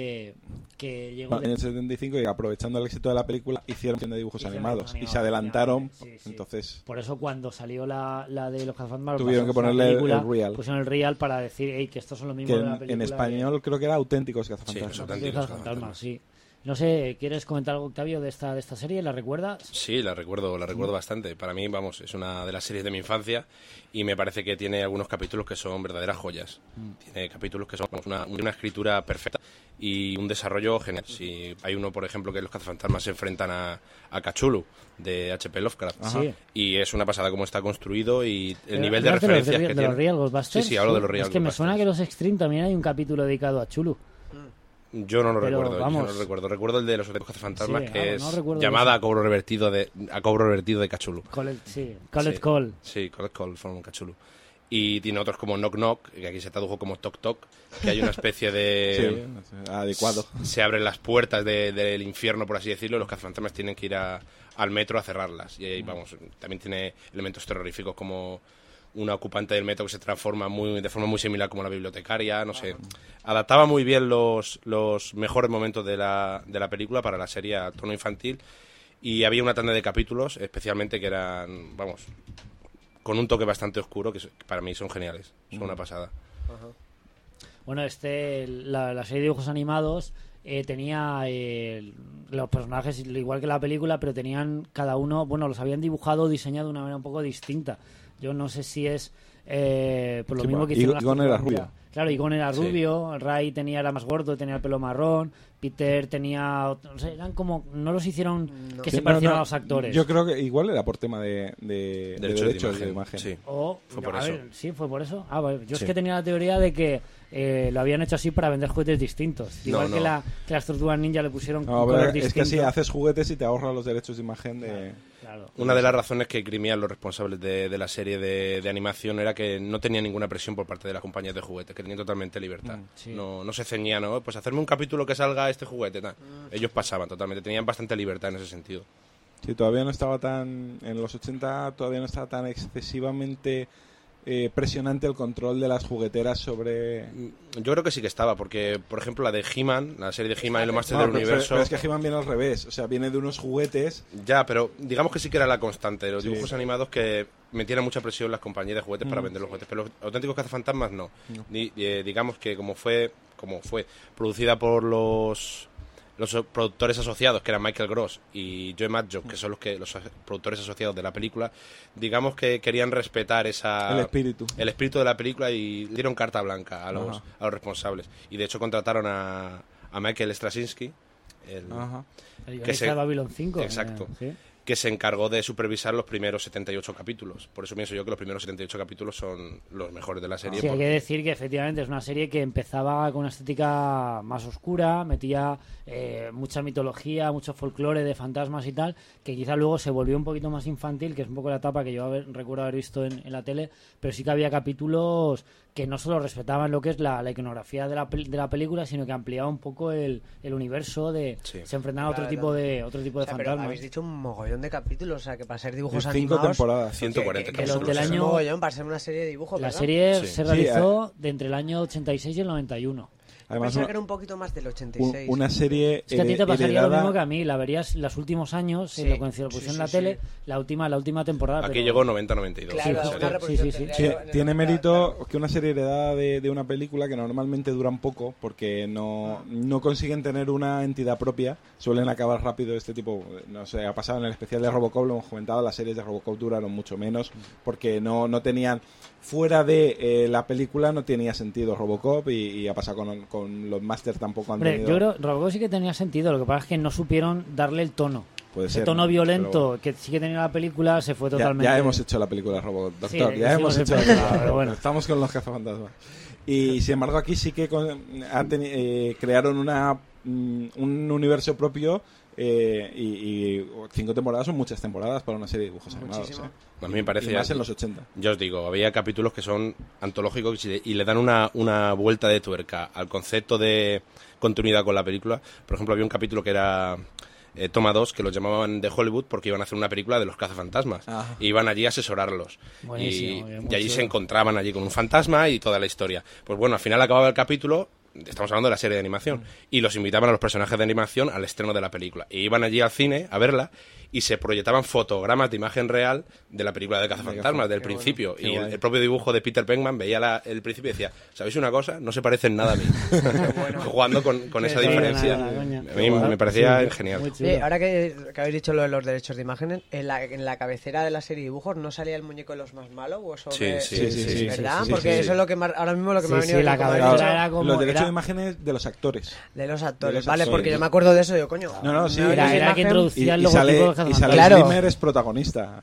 que llegó... En el 75, y aprovechando el éxito de la película, hicieron de dibujos animados y se adelantaron. Sí. Entonces, por eso cuando salió la de los cazafantasmas, tuvieron que ponerle el Real. Pusieron el Real para decir que estos son los mismos de la película. En español creo que era auténticos cazafantasmas. Sí, auténticos cazafantasmas, sí. No sé, ¿quieres comentar algo, Octavio, de esta serie? ¿La recuerdas? Sí, la recuerdo bastante. Para mí, es una de las series de mi infancia y me parece que tiene algunos capítulos que son verdaderas joyas. Tiene capítulos que son una escritura perfecta y un desarrollo genial. Si hay uno, por ejemplo, que los cazafantasmas se enfrentan a Cthulhu, de H.P. Lovecraft. Sí. Y es una pasada cómo está construido y el nivel de referencias que tiene. ¿De los Real Ghostbusters? Sí, hablo de los Real Ghostbusters. Es que me suena que los Extreme también hay un capítulo dedicado a Cthulhu. Yo no lo Pero, recuerdo, vamos. yo no lo recuerdo. Recuerdo el de los auténticos cazafantasmas, Sí, que no es recuerdo llamada eso. a cobro revertido de Cachulu. Collect Sí. Call. Sí, Collect Call from Cachulu. Y tiene otros como Knock Knock, que aquí se tradujo como Toc Toc, que hay una especie de... Sí, adecuado. Se abren las puertas del infierno, por así decirlo, y los cazafantasmas tienen que ir al metro a cerrarlas. Y ahí, vamos, también tiene elementos terroríficos como una ocupante del metro que se transforma de forma muy similar como la bibliotecaria, no sé. Adaptaba muy bien los mejores momentos de la película para la serie a tono infantil, y había una tanda de capítulos, especialmente, que eran, vamos, con un toque bastante oscuro, que para mí son geniales, son una pasada. Bueno, la serie de dibujos animados tenía los personajes igual que la película, pero tenían cada uno, bueno, los habían dibujado o diseñado de una manera un poco distinta. Yo no sé si es por lo Sí, mismo bueno, que hicieron las Egon era películas. rubio. Claro, Egon era Sí. rubio, Ray era más gordo, tenía el pelo marrón, Peter tenía... No sé, eran como... No los hicieron que Sí, se parecieran no, a los actores. Yo creo que igual era por tema de derechos de imagen. Sí. O, Fue por a eso. ver, sí, fue por eso. Ah, vale. Yo Sí. es que tenía la teoría de que lo habían hecho así para vender juguetes distintos. Igual No, que, no. que las tortugas ninja le pusieron No, un pero color es distinto. que si haces juguetes y te ahorras los derechos de imagen de... Claro. Una de las razones que grimían los responsables de la serie de animación era que no tenía ninguna presión por parte de las compañías de juguetes, que tenían totalmente libertad. sí. No se ceñían, ¿no? Pues hacerme un capítulo que salga este juguete, tal. Ellos pasaban totalmente, tenían bastante libertad en ese sentido. Sí, todavía no estaba tan... En los 80 todavía no estaba tan excesivamente presionante el control de las jugueteras sobre... Yo creo que sí que estaba, porque, por ejemplo, la de He-Man, la serie de He-Man y los Masters No, del pero Universo... es que He-Man viene al revés, o sea, viene de unos juguetes... Ya, pero digamos que sí que era la constante de los Sí. dibujos animados, que metían mucha presión las compañías de juguetes para vender los juguetes, pero los auténticos cazafantasmas no. Digamos que como fue producida por los productores asociados, que eran Michael Gross y Joe Madjock, que son los productores asociados de la película, digamos que querían respetar El espíritu. el espíritu de la película y dieron carta blanca a los Ajá. responsables. Y de hecho contrataron a Michael Straczynski, Ajá. El que guionista de Babylon 5. Exacto. Sí. que se encargó de supervisar los primeros 78 capítulos. Por eso pienso yo que los primeros 78 capítulos son los mejores de la serie. Sí, hay porque- que decir que efectivamente es una serie que empezaba con una estética más oscura, metía mucha mitología, mucho folclore de fantasmas y tal, que quizá luego se volvió un poquito más infantil, que es un poco la etapa que yo recuerdo haber visto en la tele, pero sí que había capítulos que no solo respetaban lo que es la iconografía de la película, sino que ampliaba un poco el universo de Sí. se enfrentaban a otro Claro. tipo de O sea, pero fantasmas. habéis dicho un mogollón de capítulos, o sea, que para ser dibujos 5 animados... temporadas. 140 que los capítulos. del Es un año- mogollón para ser una serie de dibujos, La ¿verdad? serie Sí. se Sí, realizó de entre el año 86 y el 91. Además, Pensaba una, que era un poquito más del 86. una serie Es que a ti te pasaría lo heredada- mismo que a mí, la verías los últimos años, Sí, lo pusieron sí, en la sí, tele, sí. la última temporada. Aquí pero- llegó 90-92. Claro, Sí, una justo. reproducción Sí, sí, sí. Sí, tendría- tiene claro, mérito claro. que una serie heredada de una película que normalmente duran poco porque no consiguen tener una entidad propia, suelen acabar rápido este tipo, no sé, ha pasado en el especial de Robocop, lo hemos comentado, las series de Robocop duraron mucho menos porque no tenían, fuera de la película no tenía sentido Robocop y ha pasado con los Masters tampoco han Hombre, tenido... yo creo que Robocop sí que tenía sentido, lo que pasa es que no supieron darle el tono. Puede Ese ser, tono ¿no? violento que sí que tenía la película se fue totalmente... Ya hemos hecho la película de Robocop, doctor, Sí, ya hemos hicimos hecho el la programa, película, pero bueno. estamos con los cazafantasmas. Y sin embargo aquí sí que crearon un universo propio y 5 temporadas son muchas temporadas para una serie de dibujos animados. Muchísimo. A mí me parece Y más ya- en los 80. Ya os digo, había capítulos que son antológicos y le dan una vuelta de tuerca al concepto de continuidad con la película. Por ejemplo, había un capítulo que era Toma 2, que los llamaban de Hollywood porque iban a hacer una película de los cazafantasmas. Ajá. Y iban allí a asesorarlos. Buenísimo, bien, muy y allí chulo. se encontraban allí con un fantasma y toda la historia. Pues bueno, al final acababa el capítulo, estamos hablando de la serie de animación, y los invitaban a los personajes de animación al estreno de la película. Y iban allí al cine a verla y se proyectaban fotogramas de imagen real de la película de cazafantasmas, del principio. qué Y guay. el propio dibujo de Peter Venkman veía el principio y decía, ¿sabéis una cosa? No se parecen nada a mí. Jugando con esa Sí, diferencia. nada, coño. A mí me parecía Sí, genial. muy chulo. Ahora que habéis dicho lo de los derechos de imagen, en la cabecera de la serie de dibujos no salía el muñeco de los más malos o eso Sí, me- sí, sí, ¿verdad? sí, sí, Porque sí, eso sí. es lo que ahora mismo lo que me ha Sí, venido sí, la como he cabecera dicho, era como... los derechos era- de imágenes de los actores. de los actores, de los vale, actores. porque yo me acuerdo de eso, yo coño. No, sí, me era esa que imagen- introducía el Y logotipo sale, de y cazafantasmas. sale Claro. Slimer es protagonista.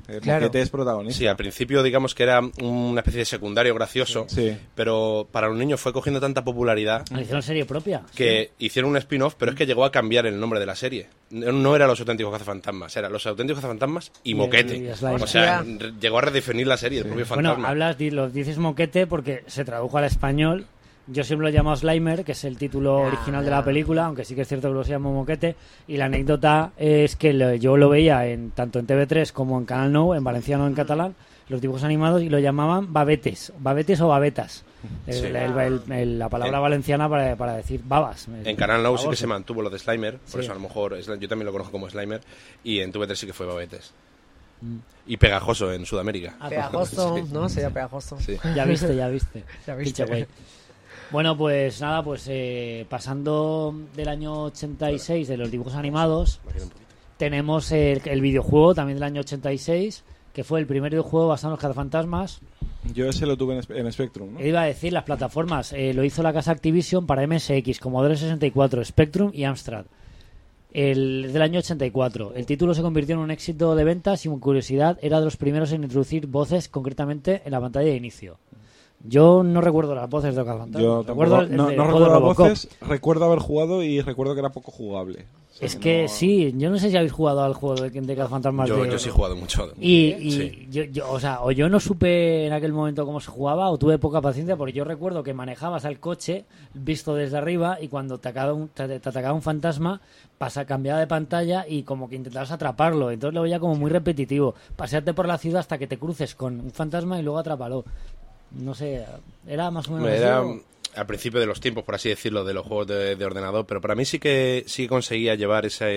Claro. Moquete es protagonista. Sí, al principio digamos que era una especie de secundario gracioso, Sí. pero para los niños fue cogiendo tanta popularidad ¿Le hicieron serie propia? que hicieron un spin-off, pero es que llegó a cambiar el nombre de la serie. No era Los Auténticos Cazafantasmas, era Los Auténticos Cazafantasmas y Moquete. y Slimer. O sea, llegó a redefinir la serie, el propio fantasma. Bueno, lo dices Moquete porque se tradujo al español. Yo siempre lo llamo Slimer, que es el título original de la película, aunque sí que es cierto que lo llamo Moquete. Y la anécdota es que yo lo veía tanto en TV3 como en Canal Nou, en valenciano o en catalán, los dibujos animados, y lo llamaban babetes o babetas. Sí. La palabra valenciana para decir babas. En Canal Nou sí que Baboso. se mantuvo lo de Slimer, por Sí. eso a lo mejor yo también lo conozco como Slimer, y en TV3 sí que fue Babetes. Y Pegajoso en Sudamérica. Pegajoso, Sí. ¿no? Sería pegajoso. Sí. Ya viste. Ya viste. Pinche güey. Bueno, pues nada, pasando del año 86 de los dibujos animados, tenemos el videojuego también del año 86, que fue el primer videojuego basado en los cazafantasmas. Yo ese lo tuve en Spectrum, ¿no? Iba a decir las plataformas, lo hizo la casa Activision para MSX, Commodore 64, Spectrum y Amstrad. El del año 84. El título se convirtió en un éxito de ventas y, con curiosidad, era de los primeros en introducir voces, concretamente en la pantalla de inicio. Yo no recuerdo las voces de los cazafantasmas. Yo tampoco, no recuerdo las voces, recuerdo haber jugado y recuerdo que era poco jugable. O sea, Es que no- sí, yo no sé si habéis jugado al juego de cazafantasmas. Yo sí he jugado mucho. Y Sí. yo no supe en aquel momento cómo se jugaba o tuve poca paciencia, porque yo recuerdo que manejabas al coche visto desde arriba y cuando te atacaba un fantasma cambiaba de pantalla y como que intentabas atraparlo, entonces lo veía como muy repetitivo. Pasearte por la ciudad hasta que te cruces con un fantasma y luego atrápalo. No sé, era más o menos Era así, o- al principio de los tiempos, por así decirlo, de los juegos de ordenador, pero para mí sí que conseguía llevar esa...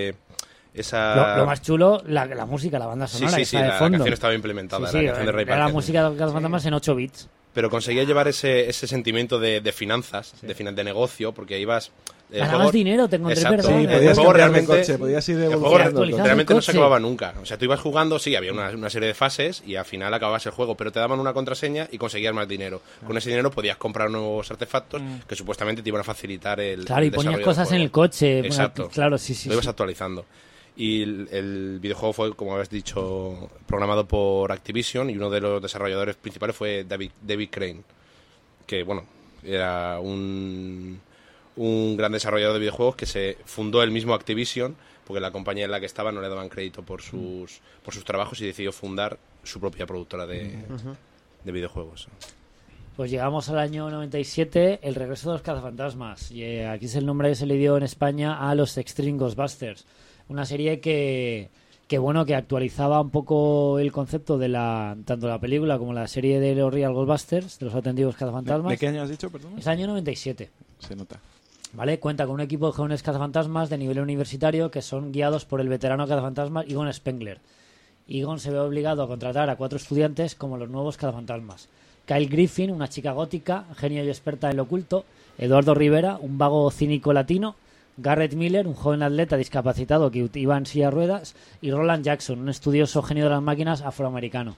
Lo más chulo, la música, la banda sonora que Sí, está de la fondo. canción estaba implementada, Sí, sí, la canción de Ray era la Parker. música de los cazafantasmas en 8 bits. Pero conseguía llevar ese sentimiento de finanzas, de negocio, porque ibas... el Ganabas juego- dinero, te encontré, Exacto. perdón. Sí, El podías juego cambiar de realmente... coche, podías ir el juego evolucionando. actualizando realmente el no se coche. acababa nunca. O sea, tú ibas jugando, sí, había una serie de fases y al final acababas el juego, pero te daban una contraseña y conseguías más dinero. Con ese dinero podías comprar nuevos artefactos que supuestamente te iban a facilitar el Claro, y el ponías desarrollo cosas del en el juego. coche. Exacto. Claro, sí. Lo ibas actualizando. Y el videojuego fue, como habéis dicho, programado por Activision y uno de los desarrolladores principales fue David Crane, que, bueno, era un gran desarrollador de videojuegos que se fundó el mismo Activision, porque la compañía en la que estaba no le daban crédito por sus trabajos y decidió fundar su propia productora de videojuegos. Pues llegamos al año 97, el regreso de los cazafantasmas. Y aquí es el nombre que se le dio en España a los Extreme Ghostbusters. Una serie que actualizaba un poco el concepto de tanto la película como la serie de los Real Ghostbusters, de los auténticos cazafantasmas. ¿De qué año has dicho, perdón? Es año 97. Se nota. ¿Vale? Cuenta con un equipo de jóvenes cazafantasmas de nivel universitario que son guiados por el veterano cazafantasmas Egon Spengler. Egon se ve obligado a contratar a 4 estudiantes como los nuevos cazafantasmas. Kyle Griffin, una chica gótica, genio y experta en lo oculto. Eduardo Rivera, un vago cínico latino. Garrett Miller, un joven atleta discapacitado que iba en silla de ruedas. Y Roland Jackson, un estudioso genio de las máquinas afroamericano.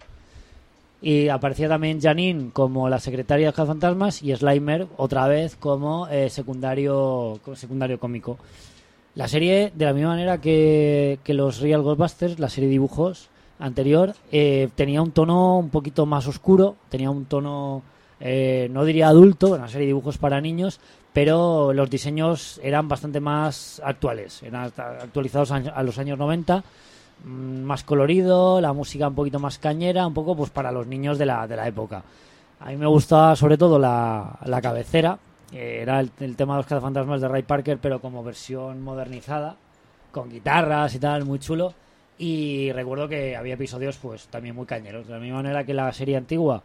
Y aparecía también Janine como la secretaria de los cazafantasmas y Slimer otra vez como secundario cómico. La serie, de la misma manera que los Real Ghostbusters, la serie de dibujos anterior, tenía un tono un poquito más oscuro, tenía un tono, no diría adulto, una serie de dibujos para niños, pero los diseños eran bastante más actuales, eran actualizados a los años 90, más colorido, la música un poquito más cañera, un poco pues para los niños de la época. A mí me gustaba sobre todo la cabecera, era el tema de los cazafantasmas de Ray Parker, pero como versión modernizada, con guitarras y tal, muy chulo. Y recuerdo que había episodios pues también muy cañeros, de la misma manera que la serie antigua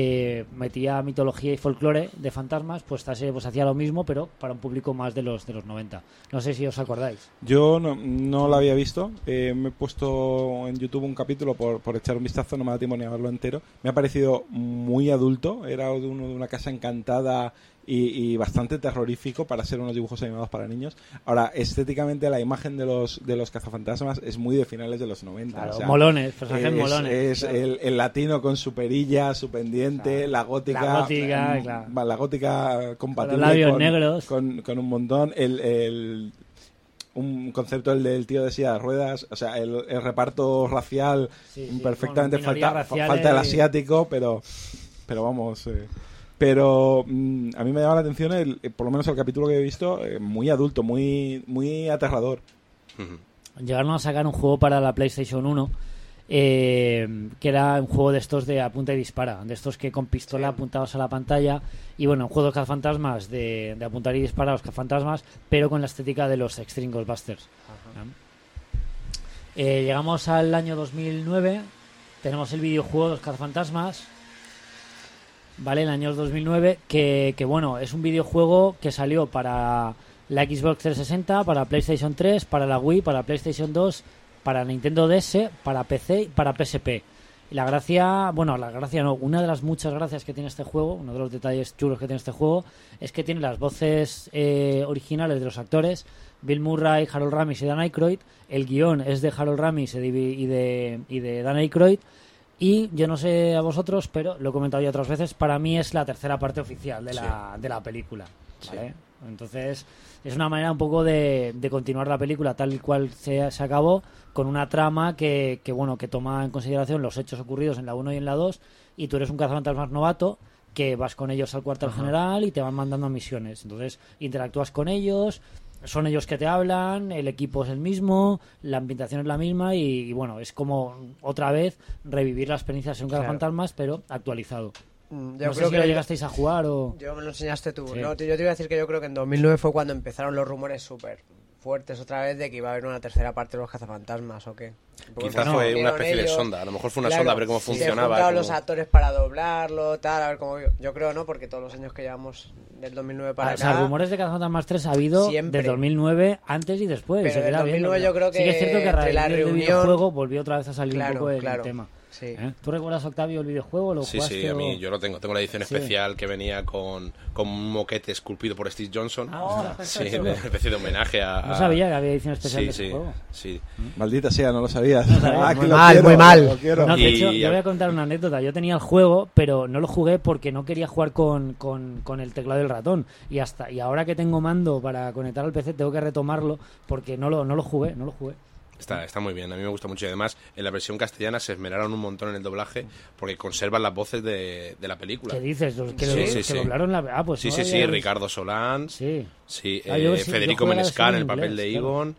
metía mitología y folclore de fantasmas, pues esta serie pues hacía lo mismo, pero para un público más de los 90. No sé si os acordáis. Yo no la había visto. Me he puesto en YouTube un capítulo por echar un vistazo, no me da tiempo ni a verlo entero. Me ha parecido muy adulto, era de una casa encantada y bastante terrorífico para ser unos dibujos animados para niños. Ahora, estéticamente la imagen de los cazafantasmas es muy de finales de los 90. Claro, o sea, molones, personajes molones. Es el latino con su perilla, su pendiente, Claro. la gótica, claro. la gótica compatible Con los labios con, negros. con un montón, un concepto el del tío de silla de ruedas, o sea, el reparto racial perfectamente con minorías falta el asiático, pero vamos... Pero a mí me llama la atención, por lo menos el capítulo que he visto, muy adulto, muy, muy aterrador. Llegaron a sacar un juego para la PlayStation 1, que era un juego de estos de apunta y dispara, de estos que con pistola apuntabas a la pantalla, y bueno, un juego de cazafantasmas, de apuntar y disparar a los cazafantasmas, pero con la estética de los Extreme Ghostbusters. Llegamos al año 2009, tenemos el videojuego de los cazafantasmas, ¿vale? En el año 2009, que bueno, es un videojuego que salió para la Xbox 360, para PlayStation 3, para la Wii, para PlayStation 2, para Nintendo DS, para PC y para PSP. Y una de las muchas gracias que tiene este juego, uno de los detalles chulos que tiene este juego, es que tiene las voces originales de los actores, Bill Murray, Harold Ramis y Dan Aykroyd. El guión es de Harold Ramis y de Dan Aykroyd. Y yo no sé a vosotros, pero lo he comentado ya otras veces, para mí es la tercera parte oficial de la película, ¿vale? Sí. Entonces es una manera un poco de continuar la película tal y cual se acabó, con una trama que toma en consideración los hechos ocurridos en la 1 y en la 2, y tú eres un cazafantasmas novato que vas con ellos al cuartel general y te van mandando a misiones. Entonces interactúas con ellos, son ellos que te hablan, el equipo es el mismo, la ambientación es la misma y bueno, es como otra vez revivir la experiencia de ser un cazafantasmas, pero actualizado. No sé si lo llegasteis a jugar o... Yo me lo enseñaste tú. Sí. No, yo te iba a decir que yo creo que en 2009 fue cuando empezaron los rumores súper fuertes otra vez de que iba a haber una tercera parte de los cazafantasmas o qué. Quizás fue una especie de sonda, a lo mejor fue una sonda a ver cómo funcionaba. Se los actores para doblarlo, tal, a ver cómo... Yo creo, ¿no? Porque todos los años que llevamos del 2009 para acá... O sea, rumores de Cazafantasmas 3 ha habido siempre. Del 2009 antes y después. Pero del 2009 yo creo que... Sí que es cierto que a raíz la del reunión... videojuego volvió otra vez a salir un poco el tema. Sí. ¿Tú recuerdas, Octavio, el videojuego? ¿Lo jugaste? Sí, a mí yo lo tengo. Tengo la edición especial que venía con un moquete esculpido por Steve Johnson. Sí, una especie de homenaje a... No sabía que había edición especial de ese juego. Sí. Maldita sea, no lo sabías. Muy mal. No, de hecho, yo voy a contar una anécdota. Yo tenía el juego, pero no lo jugué porque no quería jugar con el teclado y el ratón. Y ahora que tengo mando para conectar al PC, tengo que retomarlo porque no lo jugué. Está muy bien, a mí me gusta mucho y además en la versión castellana se esmeraron un montón en el doblaje porque conservan las voces de la película. ¿Qué dices? ¿Que doblaron la...? Ah, pues sí, Ricardo Solán, Federico Menescal en el papel inglés, de Egon,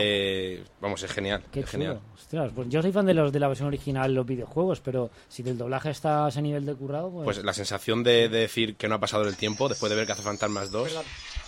vamos, es genial, Qué es genial. Ostras, pues yo soy fan de la versión original de los videojuegos, pero si del doblaje está a ese nivel de currado, pues la sensación de decir que no ha pasado el tiempo después de ver Cazafantasmas 2.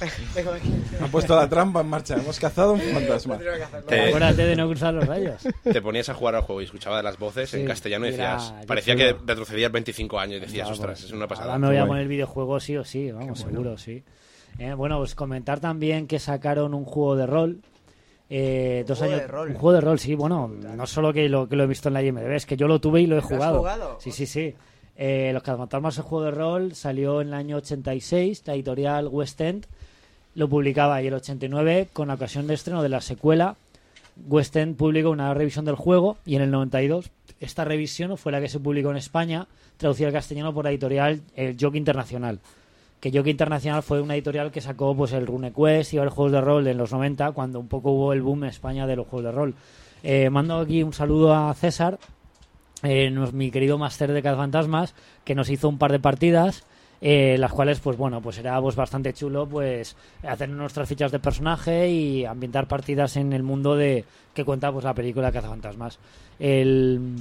Han puesto la trampa en marcha, hemos cazado un fantasma. Acuérdate de no cruzar los rayos. Te ponías a jugar al juego y escuchabas las voces en castellano y decías, parecía que retrocedías 25 años y decías, ostras, es una pasada. Ahora me voy a poner el videojuego sí o sí, vamos, seguro, sí. Bueno, pues comentar también que sacaron un juego de rol. Un juego de rol, sí, bueno, no solo que lo he visto en la IMDb, es que yo lo tuve y lo he jugado. ¿Has jugado? Sí. Los Cazafantasmas, el juego de rol, salió en el año 86, la editorial West End lo publicaba, y el 89, con la ocasión de estreno de la secuela, West End publicó una revisión del juego, y en el 92 esta revisión fue la que se publicó en España, traducida al castellano por la editorial Jockey Internacional. Que Jockey Internacional fue una editorial que sacó pues el RuneQuest y varios juegos de rol en los 90, cuando un poco hubo el boom en España de los juegos de rol. Mando aquí un saludo a César, mi querido máster de Cazafantasmas, que nos hizo un par de partidas, las cuales pues era pues bastante chulo pues hacer nuestras fichas de personaje y ambientar partidas en el mundo que cuenta pues la película Cazafantasmas. El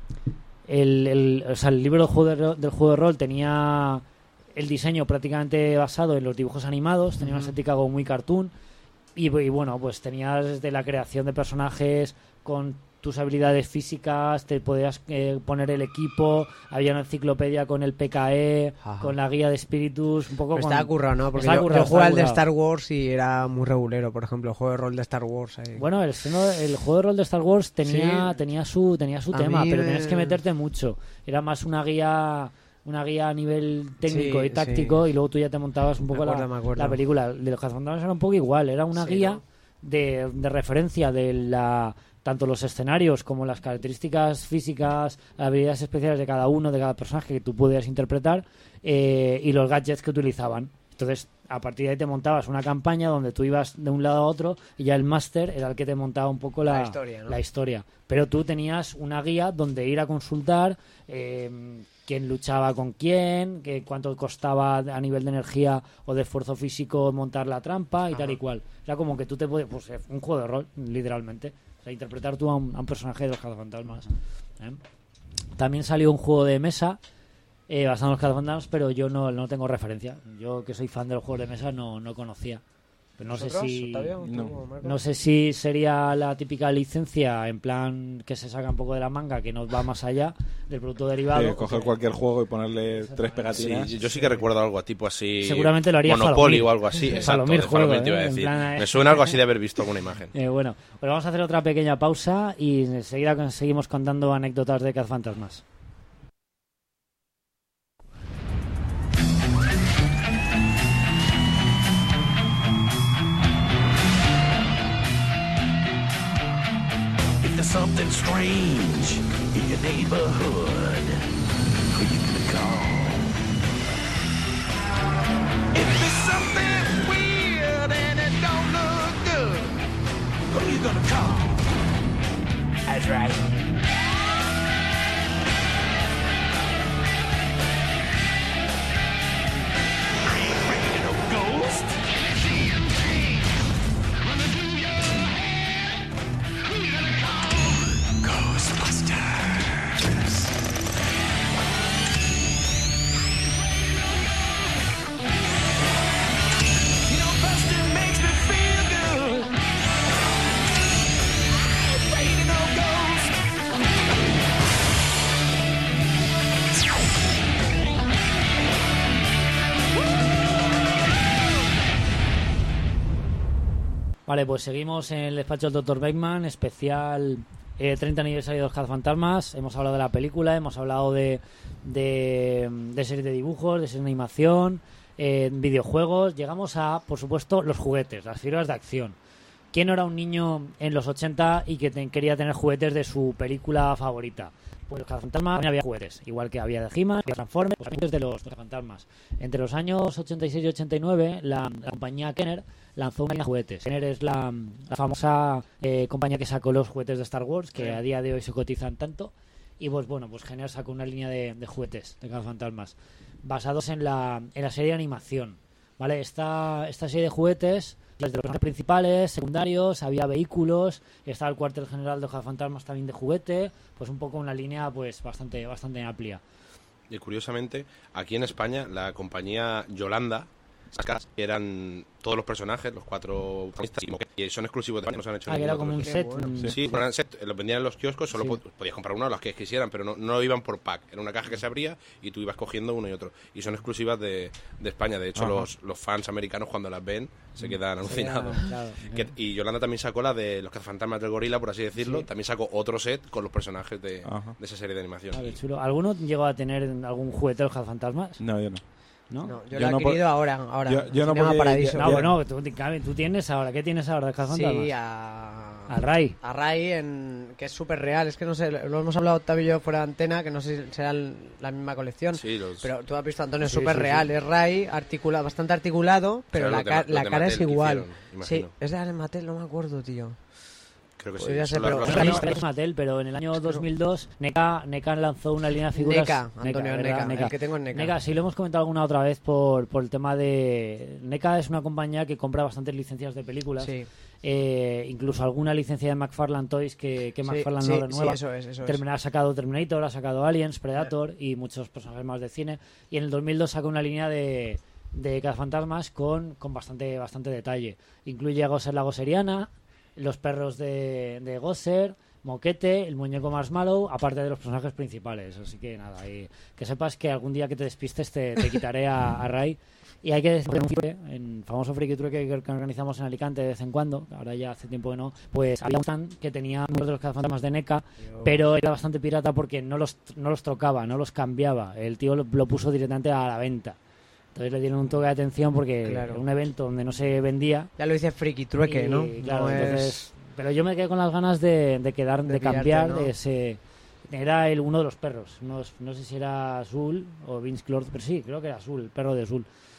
libro del juego de rol tenía el diseño prácticamente basado en los dibujos animados, tenía una estética como muy cartoon y bueno, pues tenías desde la creación de personajes con tus habilidades físicas, te podías poner el equipo, había una enciclopedia con el PKE, con la guía de espíritus, un poco. Estaba currado, ¿no? Porque yo jugué al de Star Wars y era muy regulero, por ejemplo, el juego de rol de Star Wars. Bueno, el juego de rol de Star Wars tenía su tema, pero tenías que meterte mucho. Era más una guía a nivel técnico y táctico, y luego tú ya te montabas un poco la película. De los Cazafantasmas era un poco igual, era una guía, ¿no?, de referencia de tanto los escenarios como las características físicas, habilidades especiales de cada uno, de cada personaje que tú podías interpretar, y los gadgets que utilizaban. Entonces, a partir de ahí te montabas una campaña donde tú ibas de un lado a otro y ya el máster era el que te montaba un poco la historia, ¿no? la historia. Pero tú tenías una guía donde ir a consultar quién luchaba con quién, cuánto costaba a nivel de energía o de esfuerzo físico montar la trampa y tal y cual. Era como que tú te podías... Pues un juego de rol, literalmente. O sea, interpretar tú a un personaje de los cazafantasmas. También salió un juego de mesa basado en los cazafantasmas, pero yo no tengo referencia. Yo, que soy fan de los juegos de mesa, no conocía. Pero no sé si... No sé si sería la típica licencia, en plan que se saca un poco de la manga, que no va más allá del producto derivado. Coger cualquier juego y ponerle 3 pegatinas. Sí, yo sí que recuerdo algo tipo así. Seguramente lo haría Monopoly Falomir. o algo así. Exacto, Falomir de Falomir juego, te iba a en decir. plan, Me suena algo así de haber visto alguna imagen. Bueno, pues vamos a hacer otra pequeña pausa y enseguida seguimos contando anécdotas de cazafantasmas. There's something strange in your neighborhood. Who you gonna call? If there's something weird and it don't look good, who you gonna call? That's right. I ain't afraid of no ghost. Vale, pues seguimos en el despacho del Dr. Beckman, especial 30 aniversario de los cazafantasmas. Hemos hablado de la película, hemos hablado de series de dibujos, de series de animación, videojuegos. Llegamos a, por supuesto, los juguetes, las figuras de acción. ¿Quién no era un niño en los 80 y que quería tener juguetes de su película favorita? Pues los cazafantasmas también había juguetes, igual que había de He-Man, de Transformers, los juguetes de los cazafantasmas. Entre los años 86 y 89, la compañía Kenner lanzó una línea de juguetes. Kenner es la famosa compañía que sacó los juguetes de Star Wars, que a día de hoy se cotizan tanto. Y pues bueno, pues Kenner sacó una línea de juguetes de cazafantasmas basados en la serie de animación. ¿Vale? Esta serie de juguetes, desde los personajes principales, secundarios, había vehículos, estaba el cuartel general de los cazafantasmas también de juguete, pues un poco una línea pues bastante amplia. Y curiosamente, aquí en España, la compañía Yolanda, que eran todos los personajes, los 4 protagonistas, y son exclusivos de España, no se han hecho Que era ningún como otro. un set. Bueno. Sí, eran set, los vendían en los kioscos, solo podías comprar uno de los que quisieran, pero no iban por pack. Era una caja que se abría y tú ibas cogiendo uno y otro. Y son exclusivas de España. De hecho, los fans americanos, cuando las ven, se quedan alucinados. Claro. Y Yolanda también sacó la de los cazafantasmas del gorila, por así decirlo. Sí. También sacó otro set con los personajes de esa serie de animación. A ver, chulo. ¿Alguno llegó a tener algún juguete de los cazafantasmas? No, yo no. ¿No? Yo lo he adquirido ahora. Yo no, Cinema porque Paradiso. No, bueno, tú tienes ahora. ¿Qué tienes ahora de cazafantasmas? Sí, a Ray. A Ray, que es súper real. Es que no sé, lo hemos hablado Octavio y yo fuera de antena, que no sé si será la misma colección. Sí, pero tú has visto, Antonio, es Sí, súper sí, real. sí. Es Ray, bastante articulado, pero Claro, la de cara es Mattel que igual. hicieron, Sí, imagino. es de Mattel, no me acuerdo, tío. Creo que sí. Podría ser, Son pero- las- Es Mattel, pero en el año 2002 NECA lanzó una línea de figuras. NECA, Antonio, ¿verdad? NECA, el que tengo en NECA. NECA, sí lo hemos comentado alguna otra vez por el tema de... NECA es una compañía que compra bastantes licencias de películas. Sí. Incluso alguna licencia de McFarlane Toys que McFarlane no renueva. Sí, eso es. Ha sacado Terminator, ha sacado Aliens, Predator y muchos personajes más de cine. Y en el 2002 sacó una línea de cazafantasmas con bastante detalle. Incluye a Gosser la Gosseriana, los perros de Gosser, Moquete, el muñeco Marshmallow, aparte de los personajes principales. Así que nada, y que sepas que algún día que te despistes te quitaré a Ray. Y hay que decir que en famoso Friki Truque que organizamos en Alicante de vez en cuando, ahora ya hace tiempo que no, pues había un stand que tenía muchos de los cazafantasmas de NECA, pero era bastante pirata porque no los trocaba, no los cambiaba. El tío lo puso directamente a la venta. Entonces le dieron un toque de atención porque Claro. era un evento donde no se vendía. Ya lo dice Friki Trueque, Y, ¿no? claro, No es- entonces... Pero yo me quedé con las ganas de cambiar ¿no? de ese... Era uno de los perros. No sé si era Azul o Vince Clord, pero sí, creo que era Azul, el perro de Azul.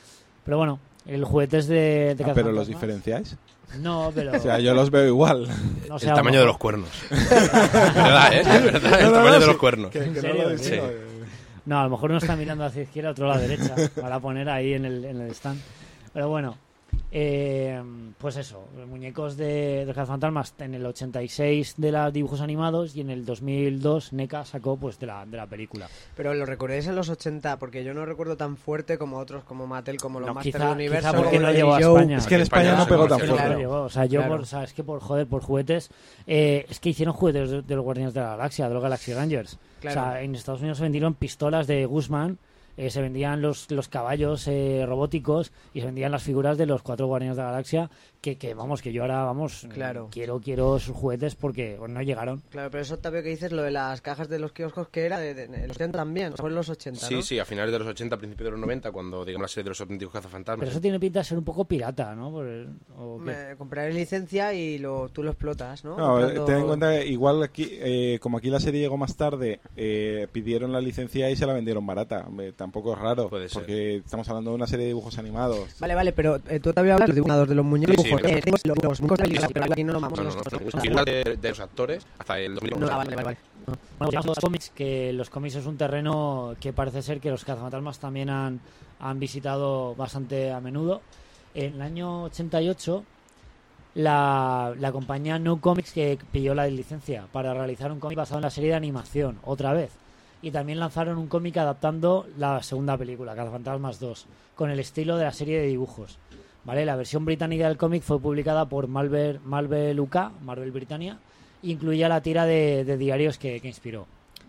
Pero bueno, el juguete es de ¿Pero cazafantasmas. los diferenciáis? No, pero... O sea, yo los veo igual. no sé, El a lo tamaño de mejor- los cuernos. ¿Verdad, eh? ¿Verdad? El tamaño de los cuernos. Que no serio? lo digo. No, a lo mejor uno está mirando hacia izquierda, otro a la derecha, para poner ahí en el stand. Pero bueno, pues eso, muñecos de los cazafantasmas en el 86 de los dibujos animados y en el 2002 NECA sacó pues de la película. Pero lo recordáis en los 80, porque yo no recuerdo tan fuerte como otros, como Mattel, como los No, Masters quizá- del Universo. quizá porque como no G.I. llegó a Joe. España. Es que en España España no pegó tan no, fuerte. Claro, llegó. O sea, yo Claro. es que por juguetes, es que hicieron juguetes de los Guardianes de la Galaxia, de los Galaxy Rangers. Claro. O sea, en Estados Unidos se vendieron pistolas de Guzmán, se vendían los caballos robóticos y se vendían las figuras de los 4 Guardianes de la Galaxia que vamos, que yo ahora, vamos, Claro. quiero esos juguetes porque no llegaron. Claro, pero eso, Octavio, que dices, lo de las cajas de los kioscos, que era de los 80 también, o sea, fue en los 80, Sí, ¿no? sí, a finales de los 80, principios de los 90, cuando digamos la serie de los auténticos cazafantasmas. Pero eso tiene pinta de ser un poco pirata, ¿no? ¿O qué? Compraré licencia y tú lo explotas, ¿no? No, Comprando- ten en cuenta que igual aquí, como aquí la serie llegó más tarde, pidieron la licencia y se la vendieron barata. Tampoco es raro, Puede ser. porque estamos hablando de una serie de dibujos animados. Vale, pero tú te habías hablado de los dibujadores de los muñecos. Sí, sí, Tengo los muñecos de la licencia, pero aquí no lo vamos No, a no, los no. Figuras de los actores hasta el 2011. No, vale. Bueno, pues llegamos a los cómics, que los cómics es un terreno que parece ser que los cazafantasmas también han visitado bastante a menudo. En el año 88, la compañía No Comics que pilló la licencia para realizar un cómic basado en la serie de animación, otra vez. Y también lanzaron un cómic adaptando la segunda película, Cazafantasmas 2, con el estilo de la serie de dibujos. ¿Vale? La versión británica del cómic fue publicada por Marvel UK, Marvel Britannia, e incluía la tira de diarios que inspiró.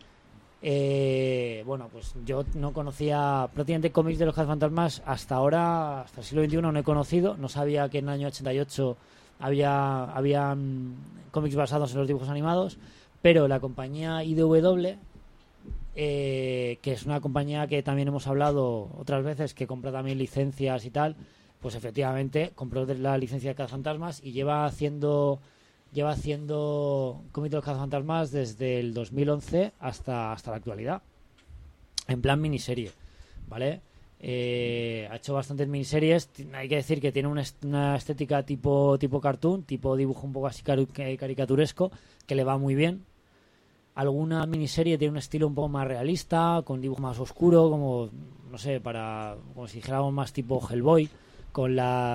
Bueno, pues yo no conocía prácticamente cómics de los cazafantasmas hasta ahora, hasta el siglo XXI no he conocido, no sabía que en el año 88 había cómics basados en los dibujos animados, pero la compañía IDW, que es una compañía que también hemos hablado otras veces, que compra también licencias y tal, pues efectivamente compró la licencia de Cazafantasmas y lleva haciendo cómics de los Cazafantasmas desde el 2011 hasta la actualidad, en plan miniserie, ¿vale? Ha hecho bastantes miniseries. Hay que decir que tiene una estética tipo cartoon, tipo dibujo un poco así caricaturesco, que le va muy bien. Alguna miniserie tiene un estilo un poco más realista, con dibujo más oscuro, como no sé, como si dijéramos más tipo Hellboy, con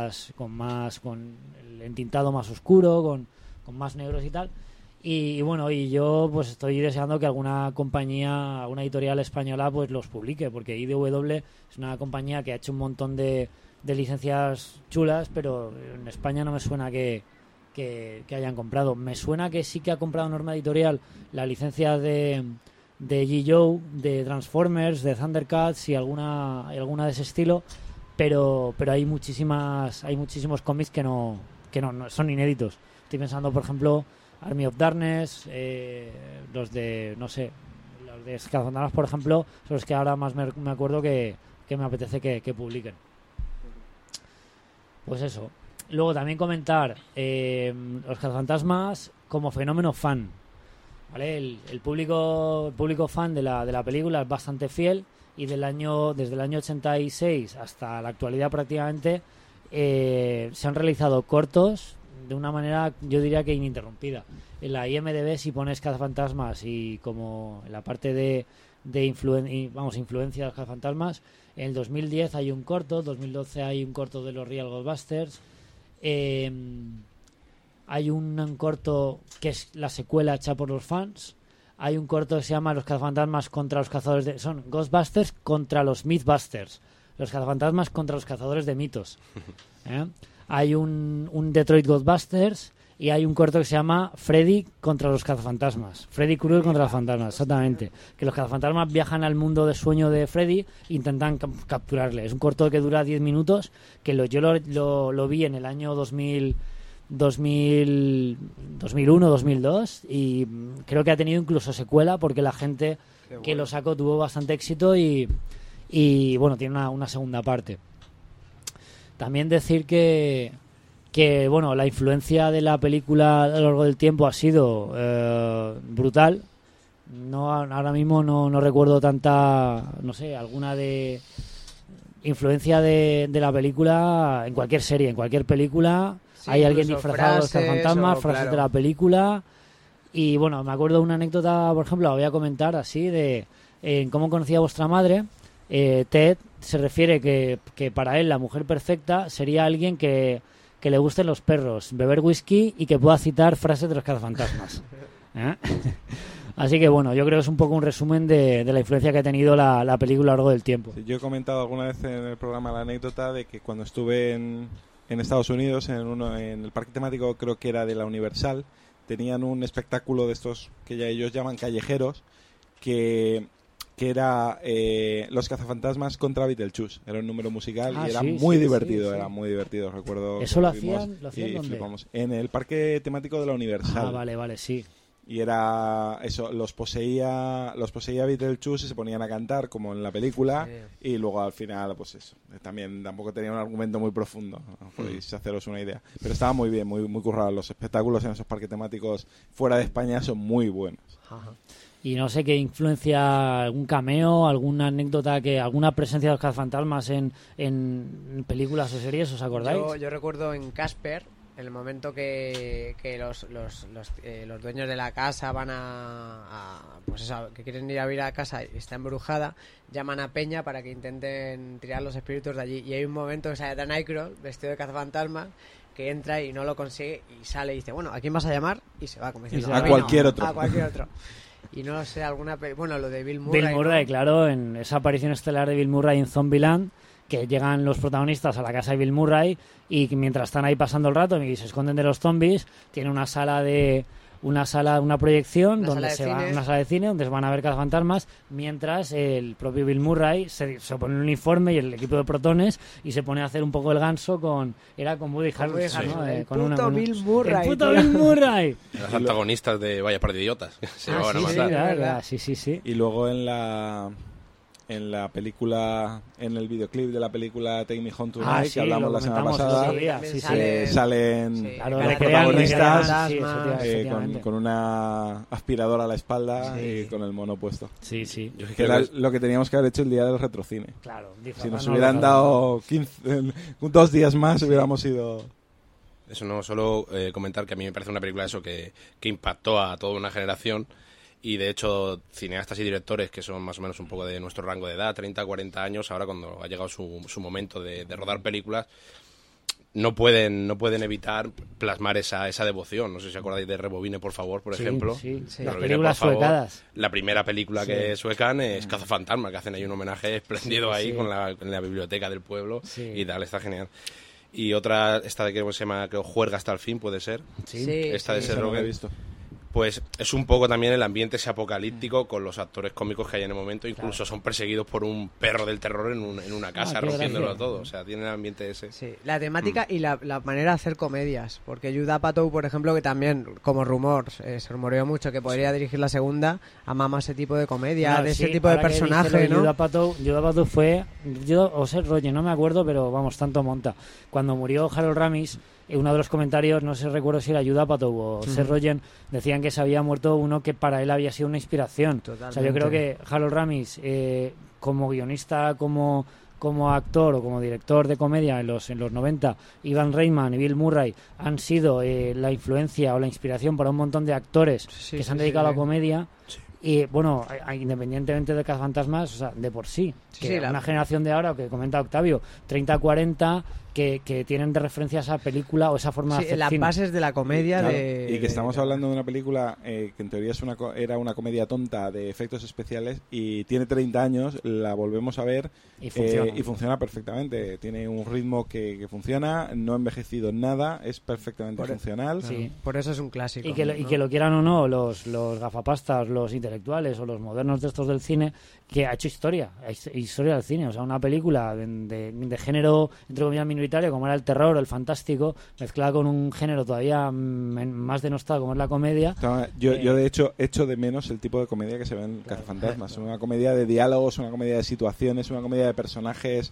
el entintado más oscuro, con más negros y tal. Y bueno, y yo pues estoy deseando que alguna compañía, alguna editorial española pues los publique, porque IDW es una compañía que ha hecho un montón de licencias chulas, pero en España no me suena que hayan comprado. Me suena que sí que ha comprado Norma Editorial la licencia de G.I. Joe, de Transformers, de Thundercats y alguna de ese estilo, pero hay muchísimos cómics que no son inéditos. Estoy pensando, por ejemplo, Army of Darkness, los de Cazafantasmas, por ejemplo, son los que ahora más me acuerdo que me apetece que publiquen. Pues eso. Luego también comentar los Cazafantasmas como fenómeno fan, ¿vale? El público fan de la película es bastante fiel, y desde el año 86 hasta la actualidad prácticamente se han realizado cortos de una manera, yo diría que ininterrumpida. En la IMDb, si pones Cazafantasmas y como en la parte de influencia de los Cazafantasmas, en el 2010 hay un corto, 2012 hay un corto de los Real Ghostbusters, hay un corto que es la secuela hecha por los fans, hay un corto que se llama Los Cazafantasmas contra los cazadores de... Son Ghostbusters contra los Mythbusters, los Cazafantasmas contra los cazadores de mitos. Hay un Detroit Ghostbusters y hay un corto que se llama Freddy contra los Cazafantasmas. Freddy Krueger contra los fantasmas, exactamente. Que los cazafantasmas viajan al mundo de sueño de Freddy e intentan capturarle. Es un corto que dura 10 minutos, que yo lo vi en el año 2001, 2002, y creo que ha tenido incluso secuela, porque la gente que lo sacó tuvo bastante éxito y bueno, tiene una segunda parte. También decir que bueno, la influencia de la película a lo largo del tiempo ha sido brutal. Ahora mismo no recuerdo tanta, no sé, alguna de influencia de la película en cualquier serie, en cualquier película. Sí, hay alguien incluso disfrazado de los frases cazafantasmas, o, frases claro. de la película. Y bueno, me acuerdo de una anécdota, por ejemplo, la voy a comentar así, de en cómo conocía a vuestra madre. Ted se refiere que para él la mujer perfecta sería alguien que le gusten los perros, beber whisky y que pueda citar frases de los cazafantasmas. ¿Eh? Así que bueno, yo creo que es un poco un resumen de la influencia que ha tenido la película a lo largo del tiempo. Sí, yo he comentado alguna vez en el programa la anécdota de que cuando estuve en Estados Unidos, en el parque temático, creo que era de la Universal, tenían un espectáculo de estos que ya ellos llaman callejeros, que era Los cazafantasmas contra Beetlejuice. Era un número musical y era muy divertido, sí. era muy divertido, recuerdo. ¿Eso lo hacían y dónde? flipamos. En el parque temático de la Universal. Ah, vale, sí. Y era eso, los poseía Beetlejuice y se ponían a cantar como en la película, y luego al final pues eso, también tampoco tenía un argumento muy profundo, ¿no? Podéis haceros una idea, pero estaba muy bien, muy currado. Los espectáculos en esos parques temáticos fuera de España son muy buenos. Ajá. Y no sé qué influencia, algún cameo, alguna anécdota, alguna presencia de los cazafantasmas en películas o series, ¿os acordáis? Yo recuerdo en Casper, en el momento que los dueños de la casa van pues eso, que quieren ir a ver a casa y está embrujada, llaman a Peña para que intenten tirar los espíritus de allí. Y hay un momento que sale Dan Aykroyd vestido de cazafantasmas, que entra y no lo consigue y sale y dice, bueno, ¿a quién vas a llamar? Y se va como diciendo, a cualquier otro. A cualquier otro. Y no sé, bueno, lo de Bill Murray. Bill Murray, ¿no? claro, en esa aparición estelar de Bill Murray en Zombieland, que llegan los protagonistas a la casa de Bill Murray y que mientras están ahí pasando el rato y se esconden de los zombies, tiene una proyección donde se va, una sala de cine donde se van a ver cazafantasmas, mientras el propio Bill Murray se pone un uniforme y el equipo de protones y se pone a hacer un poco el ganso con Woody Harrelson, ¿no? El puto Bill Murray. El puto Bill Murray. Los antagonistas de Vaya par de idiotas. Se van a sí, matar. Sí. Y luego en la película, en el videoclip de la película Take Me Home Tonight, que hablamos la semana pasada, salen los protagonistas con una aspiradora a la espalda y con el mono puesto. Sí. Que era lo que teníamos que haber hecho el día del retrocine. Claro, si nos hubieran dado 2 días más, hubiéramos ido... Eso no, solo comentar que a mí me parece una película eso que impactó a toda una generación. Y de hecho, cineastas y directores que son más o menos un poco de nuestro rango de edad, 30, 40 años, ahora cuando ha llegado su momento de rodar películas, no pueden evitar plasmar esa devoción. No sé si acordáis de Rebobine, por favor, por ejemplo. Sí. Las películas suecadas. La primera película que suecan es Cazafantasmas, que hacen ahí un homenaje espléndido con la biblioteca del pueblo y tal, está genial. Y otra, esta de que se llama, creo, Juerga hasta el fin, puede ser. Esta de Seth Rogen. Pues es un poco también el ambiente ese apocalíptico con los actores cómicos que hay en el momento. Incluso son perseguidos por un perro del terror en una casa, rompiéndolo todo. O sea, tiene el ambiente ese. Sí, la temática y la manera de hacer comedias. Porque Judd Apatow, por ejemplo, que también, como rumor, se rumoreó mucho que podría dirigir la segunda, amaba ese tipo de comedia, de ese tipo de personaje, ¿no? Judd Apatow fue... o Seth Rogen, no me acuerdo, pero vamos, tanto monta. Cuando murió Harold Ramis, uno de los comentarios, no sé, recuerdo si era Judd Apatow o Seth Rogen, decían que se había muerto uno que para él había sido una inspiración. Totalmente. O sea, yo creo que Harold Ramis, como guionista, como actor o como director de comedia en los 90, Ivan Reitman y Bill Murray han sido la influencia o la inspiración para un montón de actores que se han dedicado a la comedia. Y bueno, independientemente de Cazafantasmas, o sea, de por sí, que una generación de ahora, que comenta Octavio, 30-40, que tienen de referencia esa película o esa forma de hacer las cine. Bases de la comedia. Claro. Y que estamos hablando de una película que en teoría era una comedia tonta de efectos especiales y tiene 30 años, la volvemos a ver y funciona perfectamente. Tiene un ritmo que funciona, no ha envejecido nada, es perfectamente funcional. Sí. Por eso es un clásico. Y que lo quieran o no, los gafapastas, los intelectuales o los modernos de estos del cine, que ha hecho historia del cine. O sea, una película de género, entre comillas, minoritario, como era el terror o el fantástico, mezclada con un género todavía más denostado como es la comedia. Yo de hecho echo de menos el tipo de comedia que se ve en Cazafantasmas. Una comedia de diálogos, una comedia de situaciones, una comedia de personajes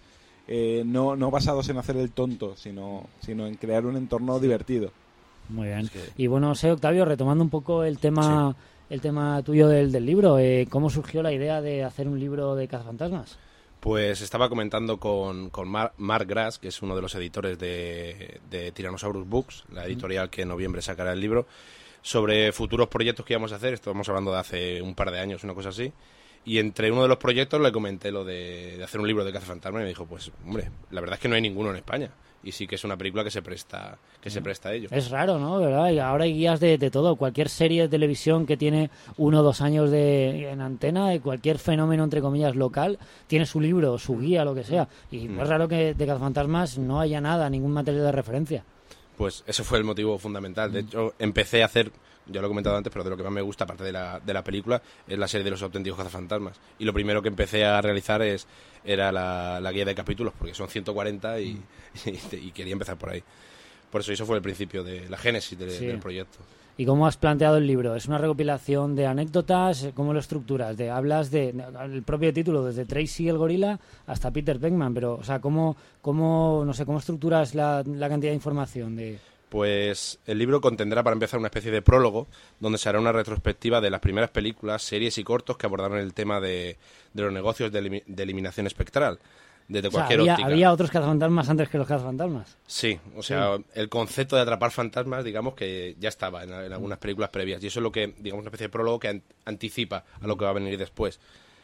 no basados en hacer el tonto, sino en crear un entorno divertido. Muy bien. Y bueno, Octavio, retomando un poco el tema... Sí. El tema tuyo del libro, ¿cómo surgió la idea de hacer un libro de Cazafantasmas? Pues estaba comentando con Mark Grass, que es uno de los editores de Tyrannosaurus Books, la editorial que en noviembre sacará el libro, sobre futuros proyectos que íbamos a hacer. Estamos hablando de hace un par de años, una cosa así. Y entre uno de los proyectos le comenté lo de hacer un libro de cazafantasmas y me dijo, pues, hombre, la verdad es que no hay ninguno en España. Y sí que es una película que se presta a ello. Es raro, ¿no? ¿Verdad? Y ahora hay guías de todo. Cualquier serie de televisión que tiene 1 o 2 años en antena, cualquier fenómeno, entre comillas, local, tiene su libro, su guía, lo que sea. Y es raro que de cazafantasmas no haya nada, ningún material de referencia. Pues ese fue el motivo fundamental. De hecho, empecé a hacer, ya lo he comentado antes, pero de lo que más me gusta, aparte de la película, es la serie de los auténticos cazafantasmas. Y lo primero que empecé a realizar era la guía de capítulos, porque son 140 y quería empezar por ahí. Por eso fue el principio de la génesis del proyecto. ¿Y cómo has planteado el libro? ¿Es una recopilación de anécdotas? ¿Cómo lo estructuras? Hablas el propio título, desde Tracy el gorila hasta Peter Venkman, pero, o sea, ¿cómo estructuras la cantidad de información? Pues el libro contendrá, para empezar, una especie de prólogo, donde se hará una retrospectiva de las primeras películas, series y cortos que abordaron el tema de los negocios de eliminación espectral, desde cualquier óptica. ¿Había otros cazafantasmas antes que los cazafantasmas? Sí, o sea, el concepto de atrapar fantasmas, digamos que ya estaba en algunas películas previas, y eso es lo que, digamos, una especie de prólogo que anticipa a lo que va a venir después.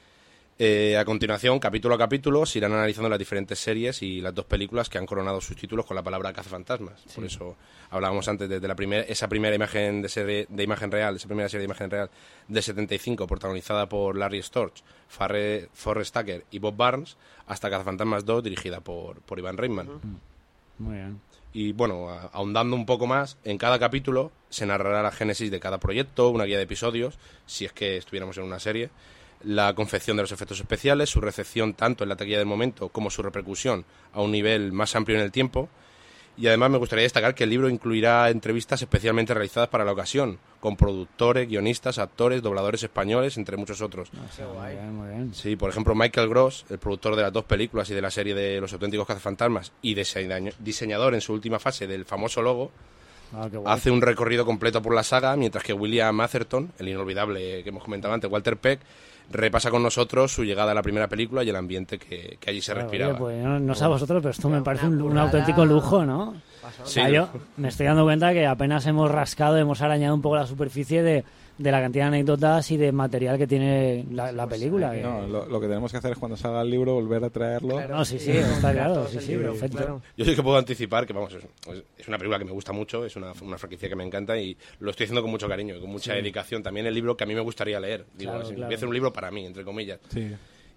A continuación, capítulo a capítulo, se irán analizando las diferentes series y las 2 películas que han coronado sus títulos con la palabra cazafantasmas. Sí. Por eso hablábamos antes de esa primera imagen de imagen real, esa primera serie de imagen real de 75, protagonizada por Larry Storch, Forrest Tucker y Bob Barnes, hasta Cazafantasmas 2, dirigida por Ivan Reitman. Muy bien. Y bueno, ahondando un poco más, en cada capítulo se narrará la génesis de cada proyecto, una guía de episodios, si es que estuviéramos en una serie, la confección de los efectos especiales, su recepción tanto en la taquilla del momento como su repercusión a un nivel más amplio en el tiempo. Y además me gustaría destacar que el libro incluirá entrevistas especialmente realizadas para la ocasión, con productores, guionistas, actores, dobladores españoles, entre muchos otros. Muy bien. Sí, por ejemplo, Michael Gross, el productor de las 2 películas y de la serie de Los auténticos cazafantasmas y diseñador en su última fase del famoso logo, hace un recorrido completo por la saga, mientras que William Atherton, el inolvidable que hemos comentado antes, Walter Peck, repasa con nosotros su llegada a la primera película y el ambiente que allí se respiraba. Pues no sé a vosotros, pero esto me parece un auténtico lujo, ¿no? Sí. O sea, yo me estoy dando cuenta que apenas hemos rascado, hemos arañado un poco la superficie de la cantidad de anécdotas y de material que tiene la película. No, lo que tenemos que hacer es cuando salga el libro volver a traerlo. Claro, no, sí, está claro. Sí, perfecto. Claro. Yo sí que puedo anticipar que, vamos, es una película que me gusta mucho, es una franquicia que me encanta y lo estoy haciendo con mucho cariño y con mucha dedicación. También el libro que a mí me gustaría leer. Digo, voy a hacer un libro para mí, entre comillas. Sí.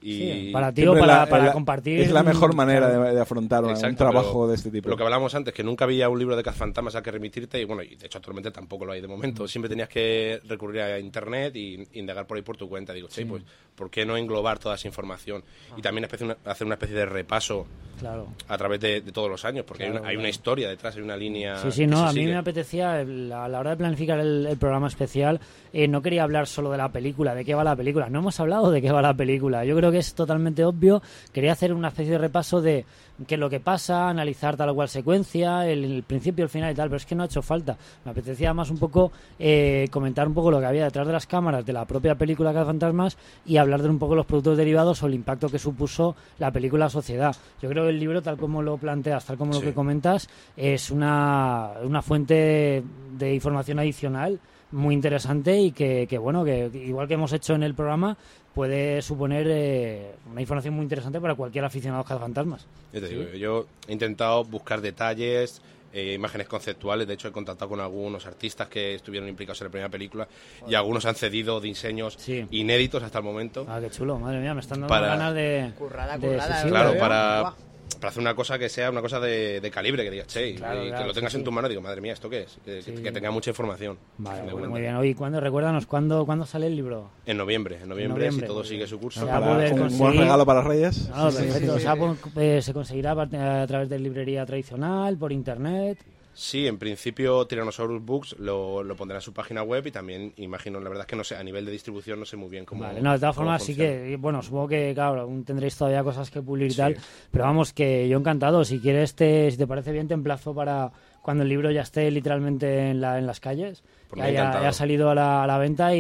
Y para ti o para compartir. Es la mejor manera de afrontar un trabajo de este tipo. Lo que hablábamos antes, que nunca había un libro de cazafantasmas al que remitirte y bueno, y de hecho actualmente tampoco lo hay de momento. Siempre tenías que recurrir a internet y indagar por ahí por tu cuenta. Digo, sí, pues, ¿por qué no englobar toda esa información? Y también hacer una especie de repaso a través de todos los años, porque hay una historia detrás, hay una línea. Sí, no, a mí me apetecía, a la hora de planificar el programa especial, no quería hablar solo de la película, de qué va la película. No hemos hablado de qué va la película. Yo creo que es totalmente obvio. Quería hacer una especie de repaso de qué es lo que pasa, analizar tal o cual secuencia, el principio, el final y tal, pero es que no ha hecho falta. Me apetecía más un poco comentar un poco lo que había detrás de las cámaras de la propia película Cazafantasmas y hablar de un poco los productos derivados o el impacto que supuso la película a la sociedad. Yo creo que el libro, tal como lo planteas, tal como lo que comentas, es una fuente de información adicional muy interesante y que bueno, que igual que hemos hecho en el programa, puede suponer una información muy interesante para cualquier aficionado a los cazafantasmas. Yo te digo, yo he intentado buscar detalles, imágenes conceptuales. De hecho, he contactado con algunos artistas que estuvieron implicados en la primera película y algunos han cedido diseños inéditos hasta el momento. Qué chulo, madre mía, me están dando ganas de... Currada, claro, para hacer una cosa que sea una cosa de calibre, que digas, che, que lo tengas en tu mano, digo, madre mía, ¿esto qué es? Que tenga mucha información. Vale, muy bien. Oye, recuérdanos, ¿cuándo sale el libro? En noviembre, si todo sigue su curso. Un buen regalo para Reyes. Perfecto. O sea, se conseguirá a través de librería tradicional, por internet. Sí, en principio Tyrannosaurus Books lo pondrá en su página web y también, imagino, la verdad es que no sé, a nivel de distribución no sé muy bien cómo. Vale, no, de todas formas sí que, bueno, supongo que, claro, aún tendréis todavía cosas que pulir y tal, pero vamos, que yo encantado, si quieres, si te parece bien, te emplazo para cuando el libro ya esté literalmente en las calles, que haya salido a la venta y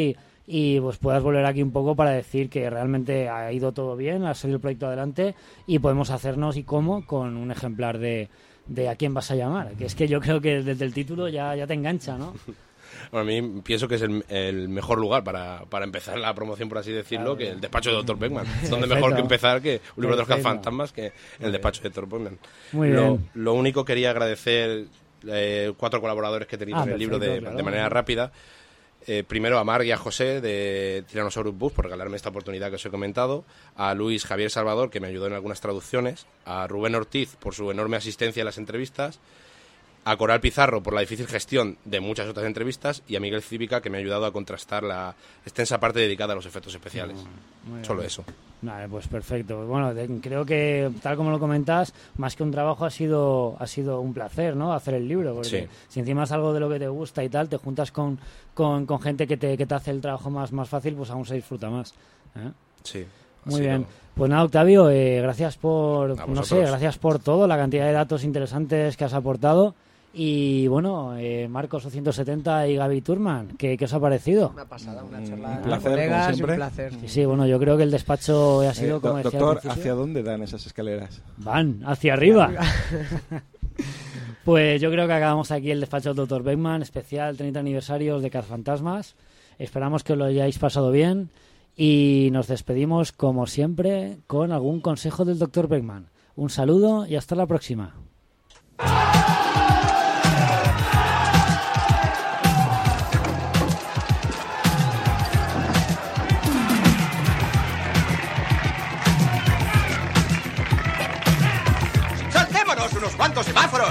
y pues puedas volver aquí un poco para decir que realmente ha ido todo bien, ha salido el proyecto adelante y podemos hacernos y cómo con un ejemplar de a quién vas a llamar, que es que yo creo que desde el título ya te engancha, ¿no? Bueno, a mí pienso que es el mejor lugar para empezar la promoción, por así decirlo, que el despacho de Dr. Beckman. Donde mejor que empezar que un libro de los cazafantasmas que el despacho de Dr. Beckman. Muy bien. Lo único quería agradecer 4 colaboradores que he tenido en el libro de manera rápida. Primero a Marc y a José de Tyrannosaurus Bus por regalarme esta oportunidad que os he comentado, a Luis Javier Salvador que me ayudó en algunas traducciones, a Rubén Ortiz por su enorme asistencia en las entrevistas, a Coral Pizarro por la difícil gestión de muchas otras entrevistas y a Miguel Cívica que me ha ayudado a contrastar la extensa parte dedicada a los efectos especiales. Solo eso. Vale, pues perfecto. Bueno, creo que tal como lo comentas, más que un trabajo ha sido un placer, ¿no? Hacer el libro, porque si encima es algo de lo que te gusta y tal, te juntas con gente que te hace el trabajo más fácil, pues aún se disfruta más. Sí. Muy bien. Pues nada, Octavio, gracias gracias por todo, la cantidad de datos interesantes que has aportado. Y bueno, Marcos 170 y Gaby Turman, ¿qué os ha parecido? Una pasada, una charla un placer, colegas, como siempre. Un placer. Sí, bueno, yo creo que el despacho ha sido como decía doctor, al principio. ¿hacia dónde dan esas escaleras? Van, hacia arriba. Pues yo creo que acabamos aquí el despacho del Dr. Beckman, especial 30 aniversarios de Cazafantasmas. Esperamos que lo hayáis pasado bien y nos despedimos, como siempre, con algún consejo del Dr. Beckman. Un saludo y hasta la próxima. ¡Saltémonos unos cuantos semáforos!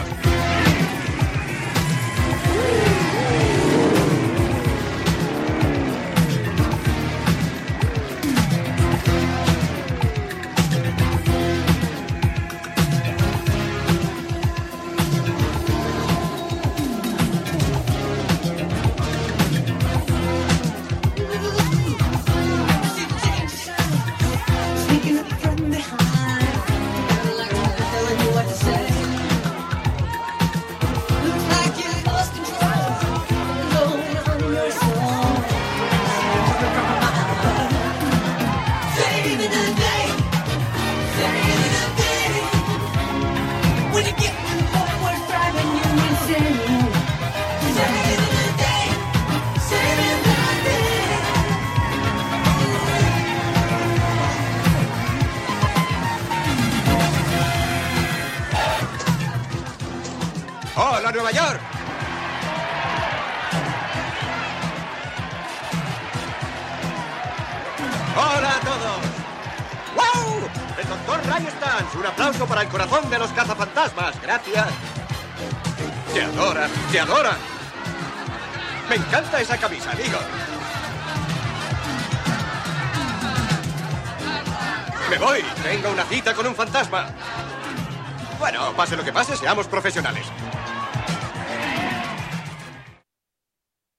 ¡Hola, Nueva York! ¡Hola a todos! ¡Wow! El Dr. Ray Stantz. Un aplauso para el corazón de los cazafantasmas. Gracias. ¡Te adoran! ¡Te adoran! Me encanta esa camisa, amigo. Me voy. Tengo una cita con un fantasma. Bueno, pase lo que pase, seamos profesionales.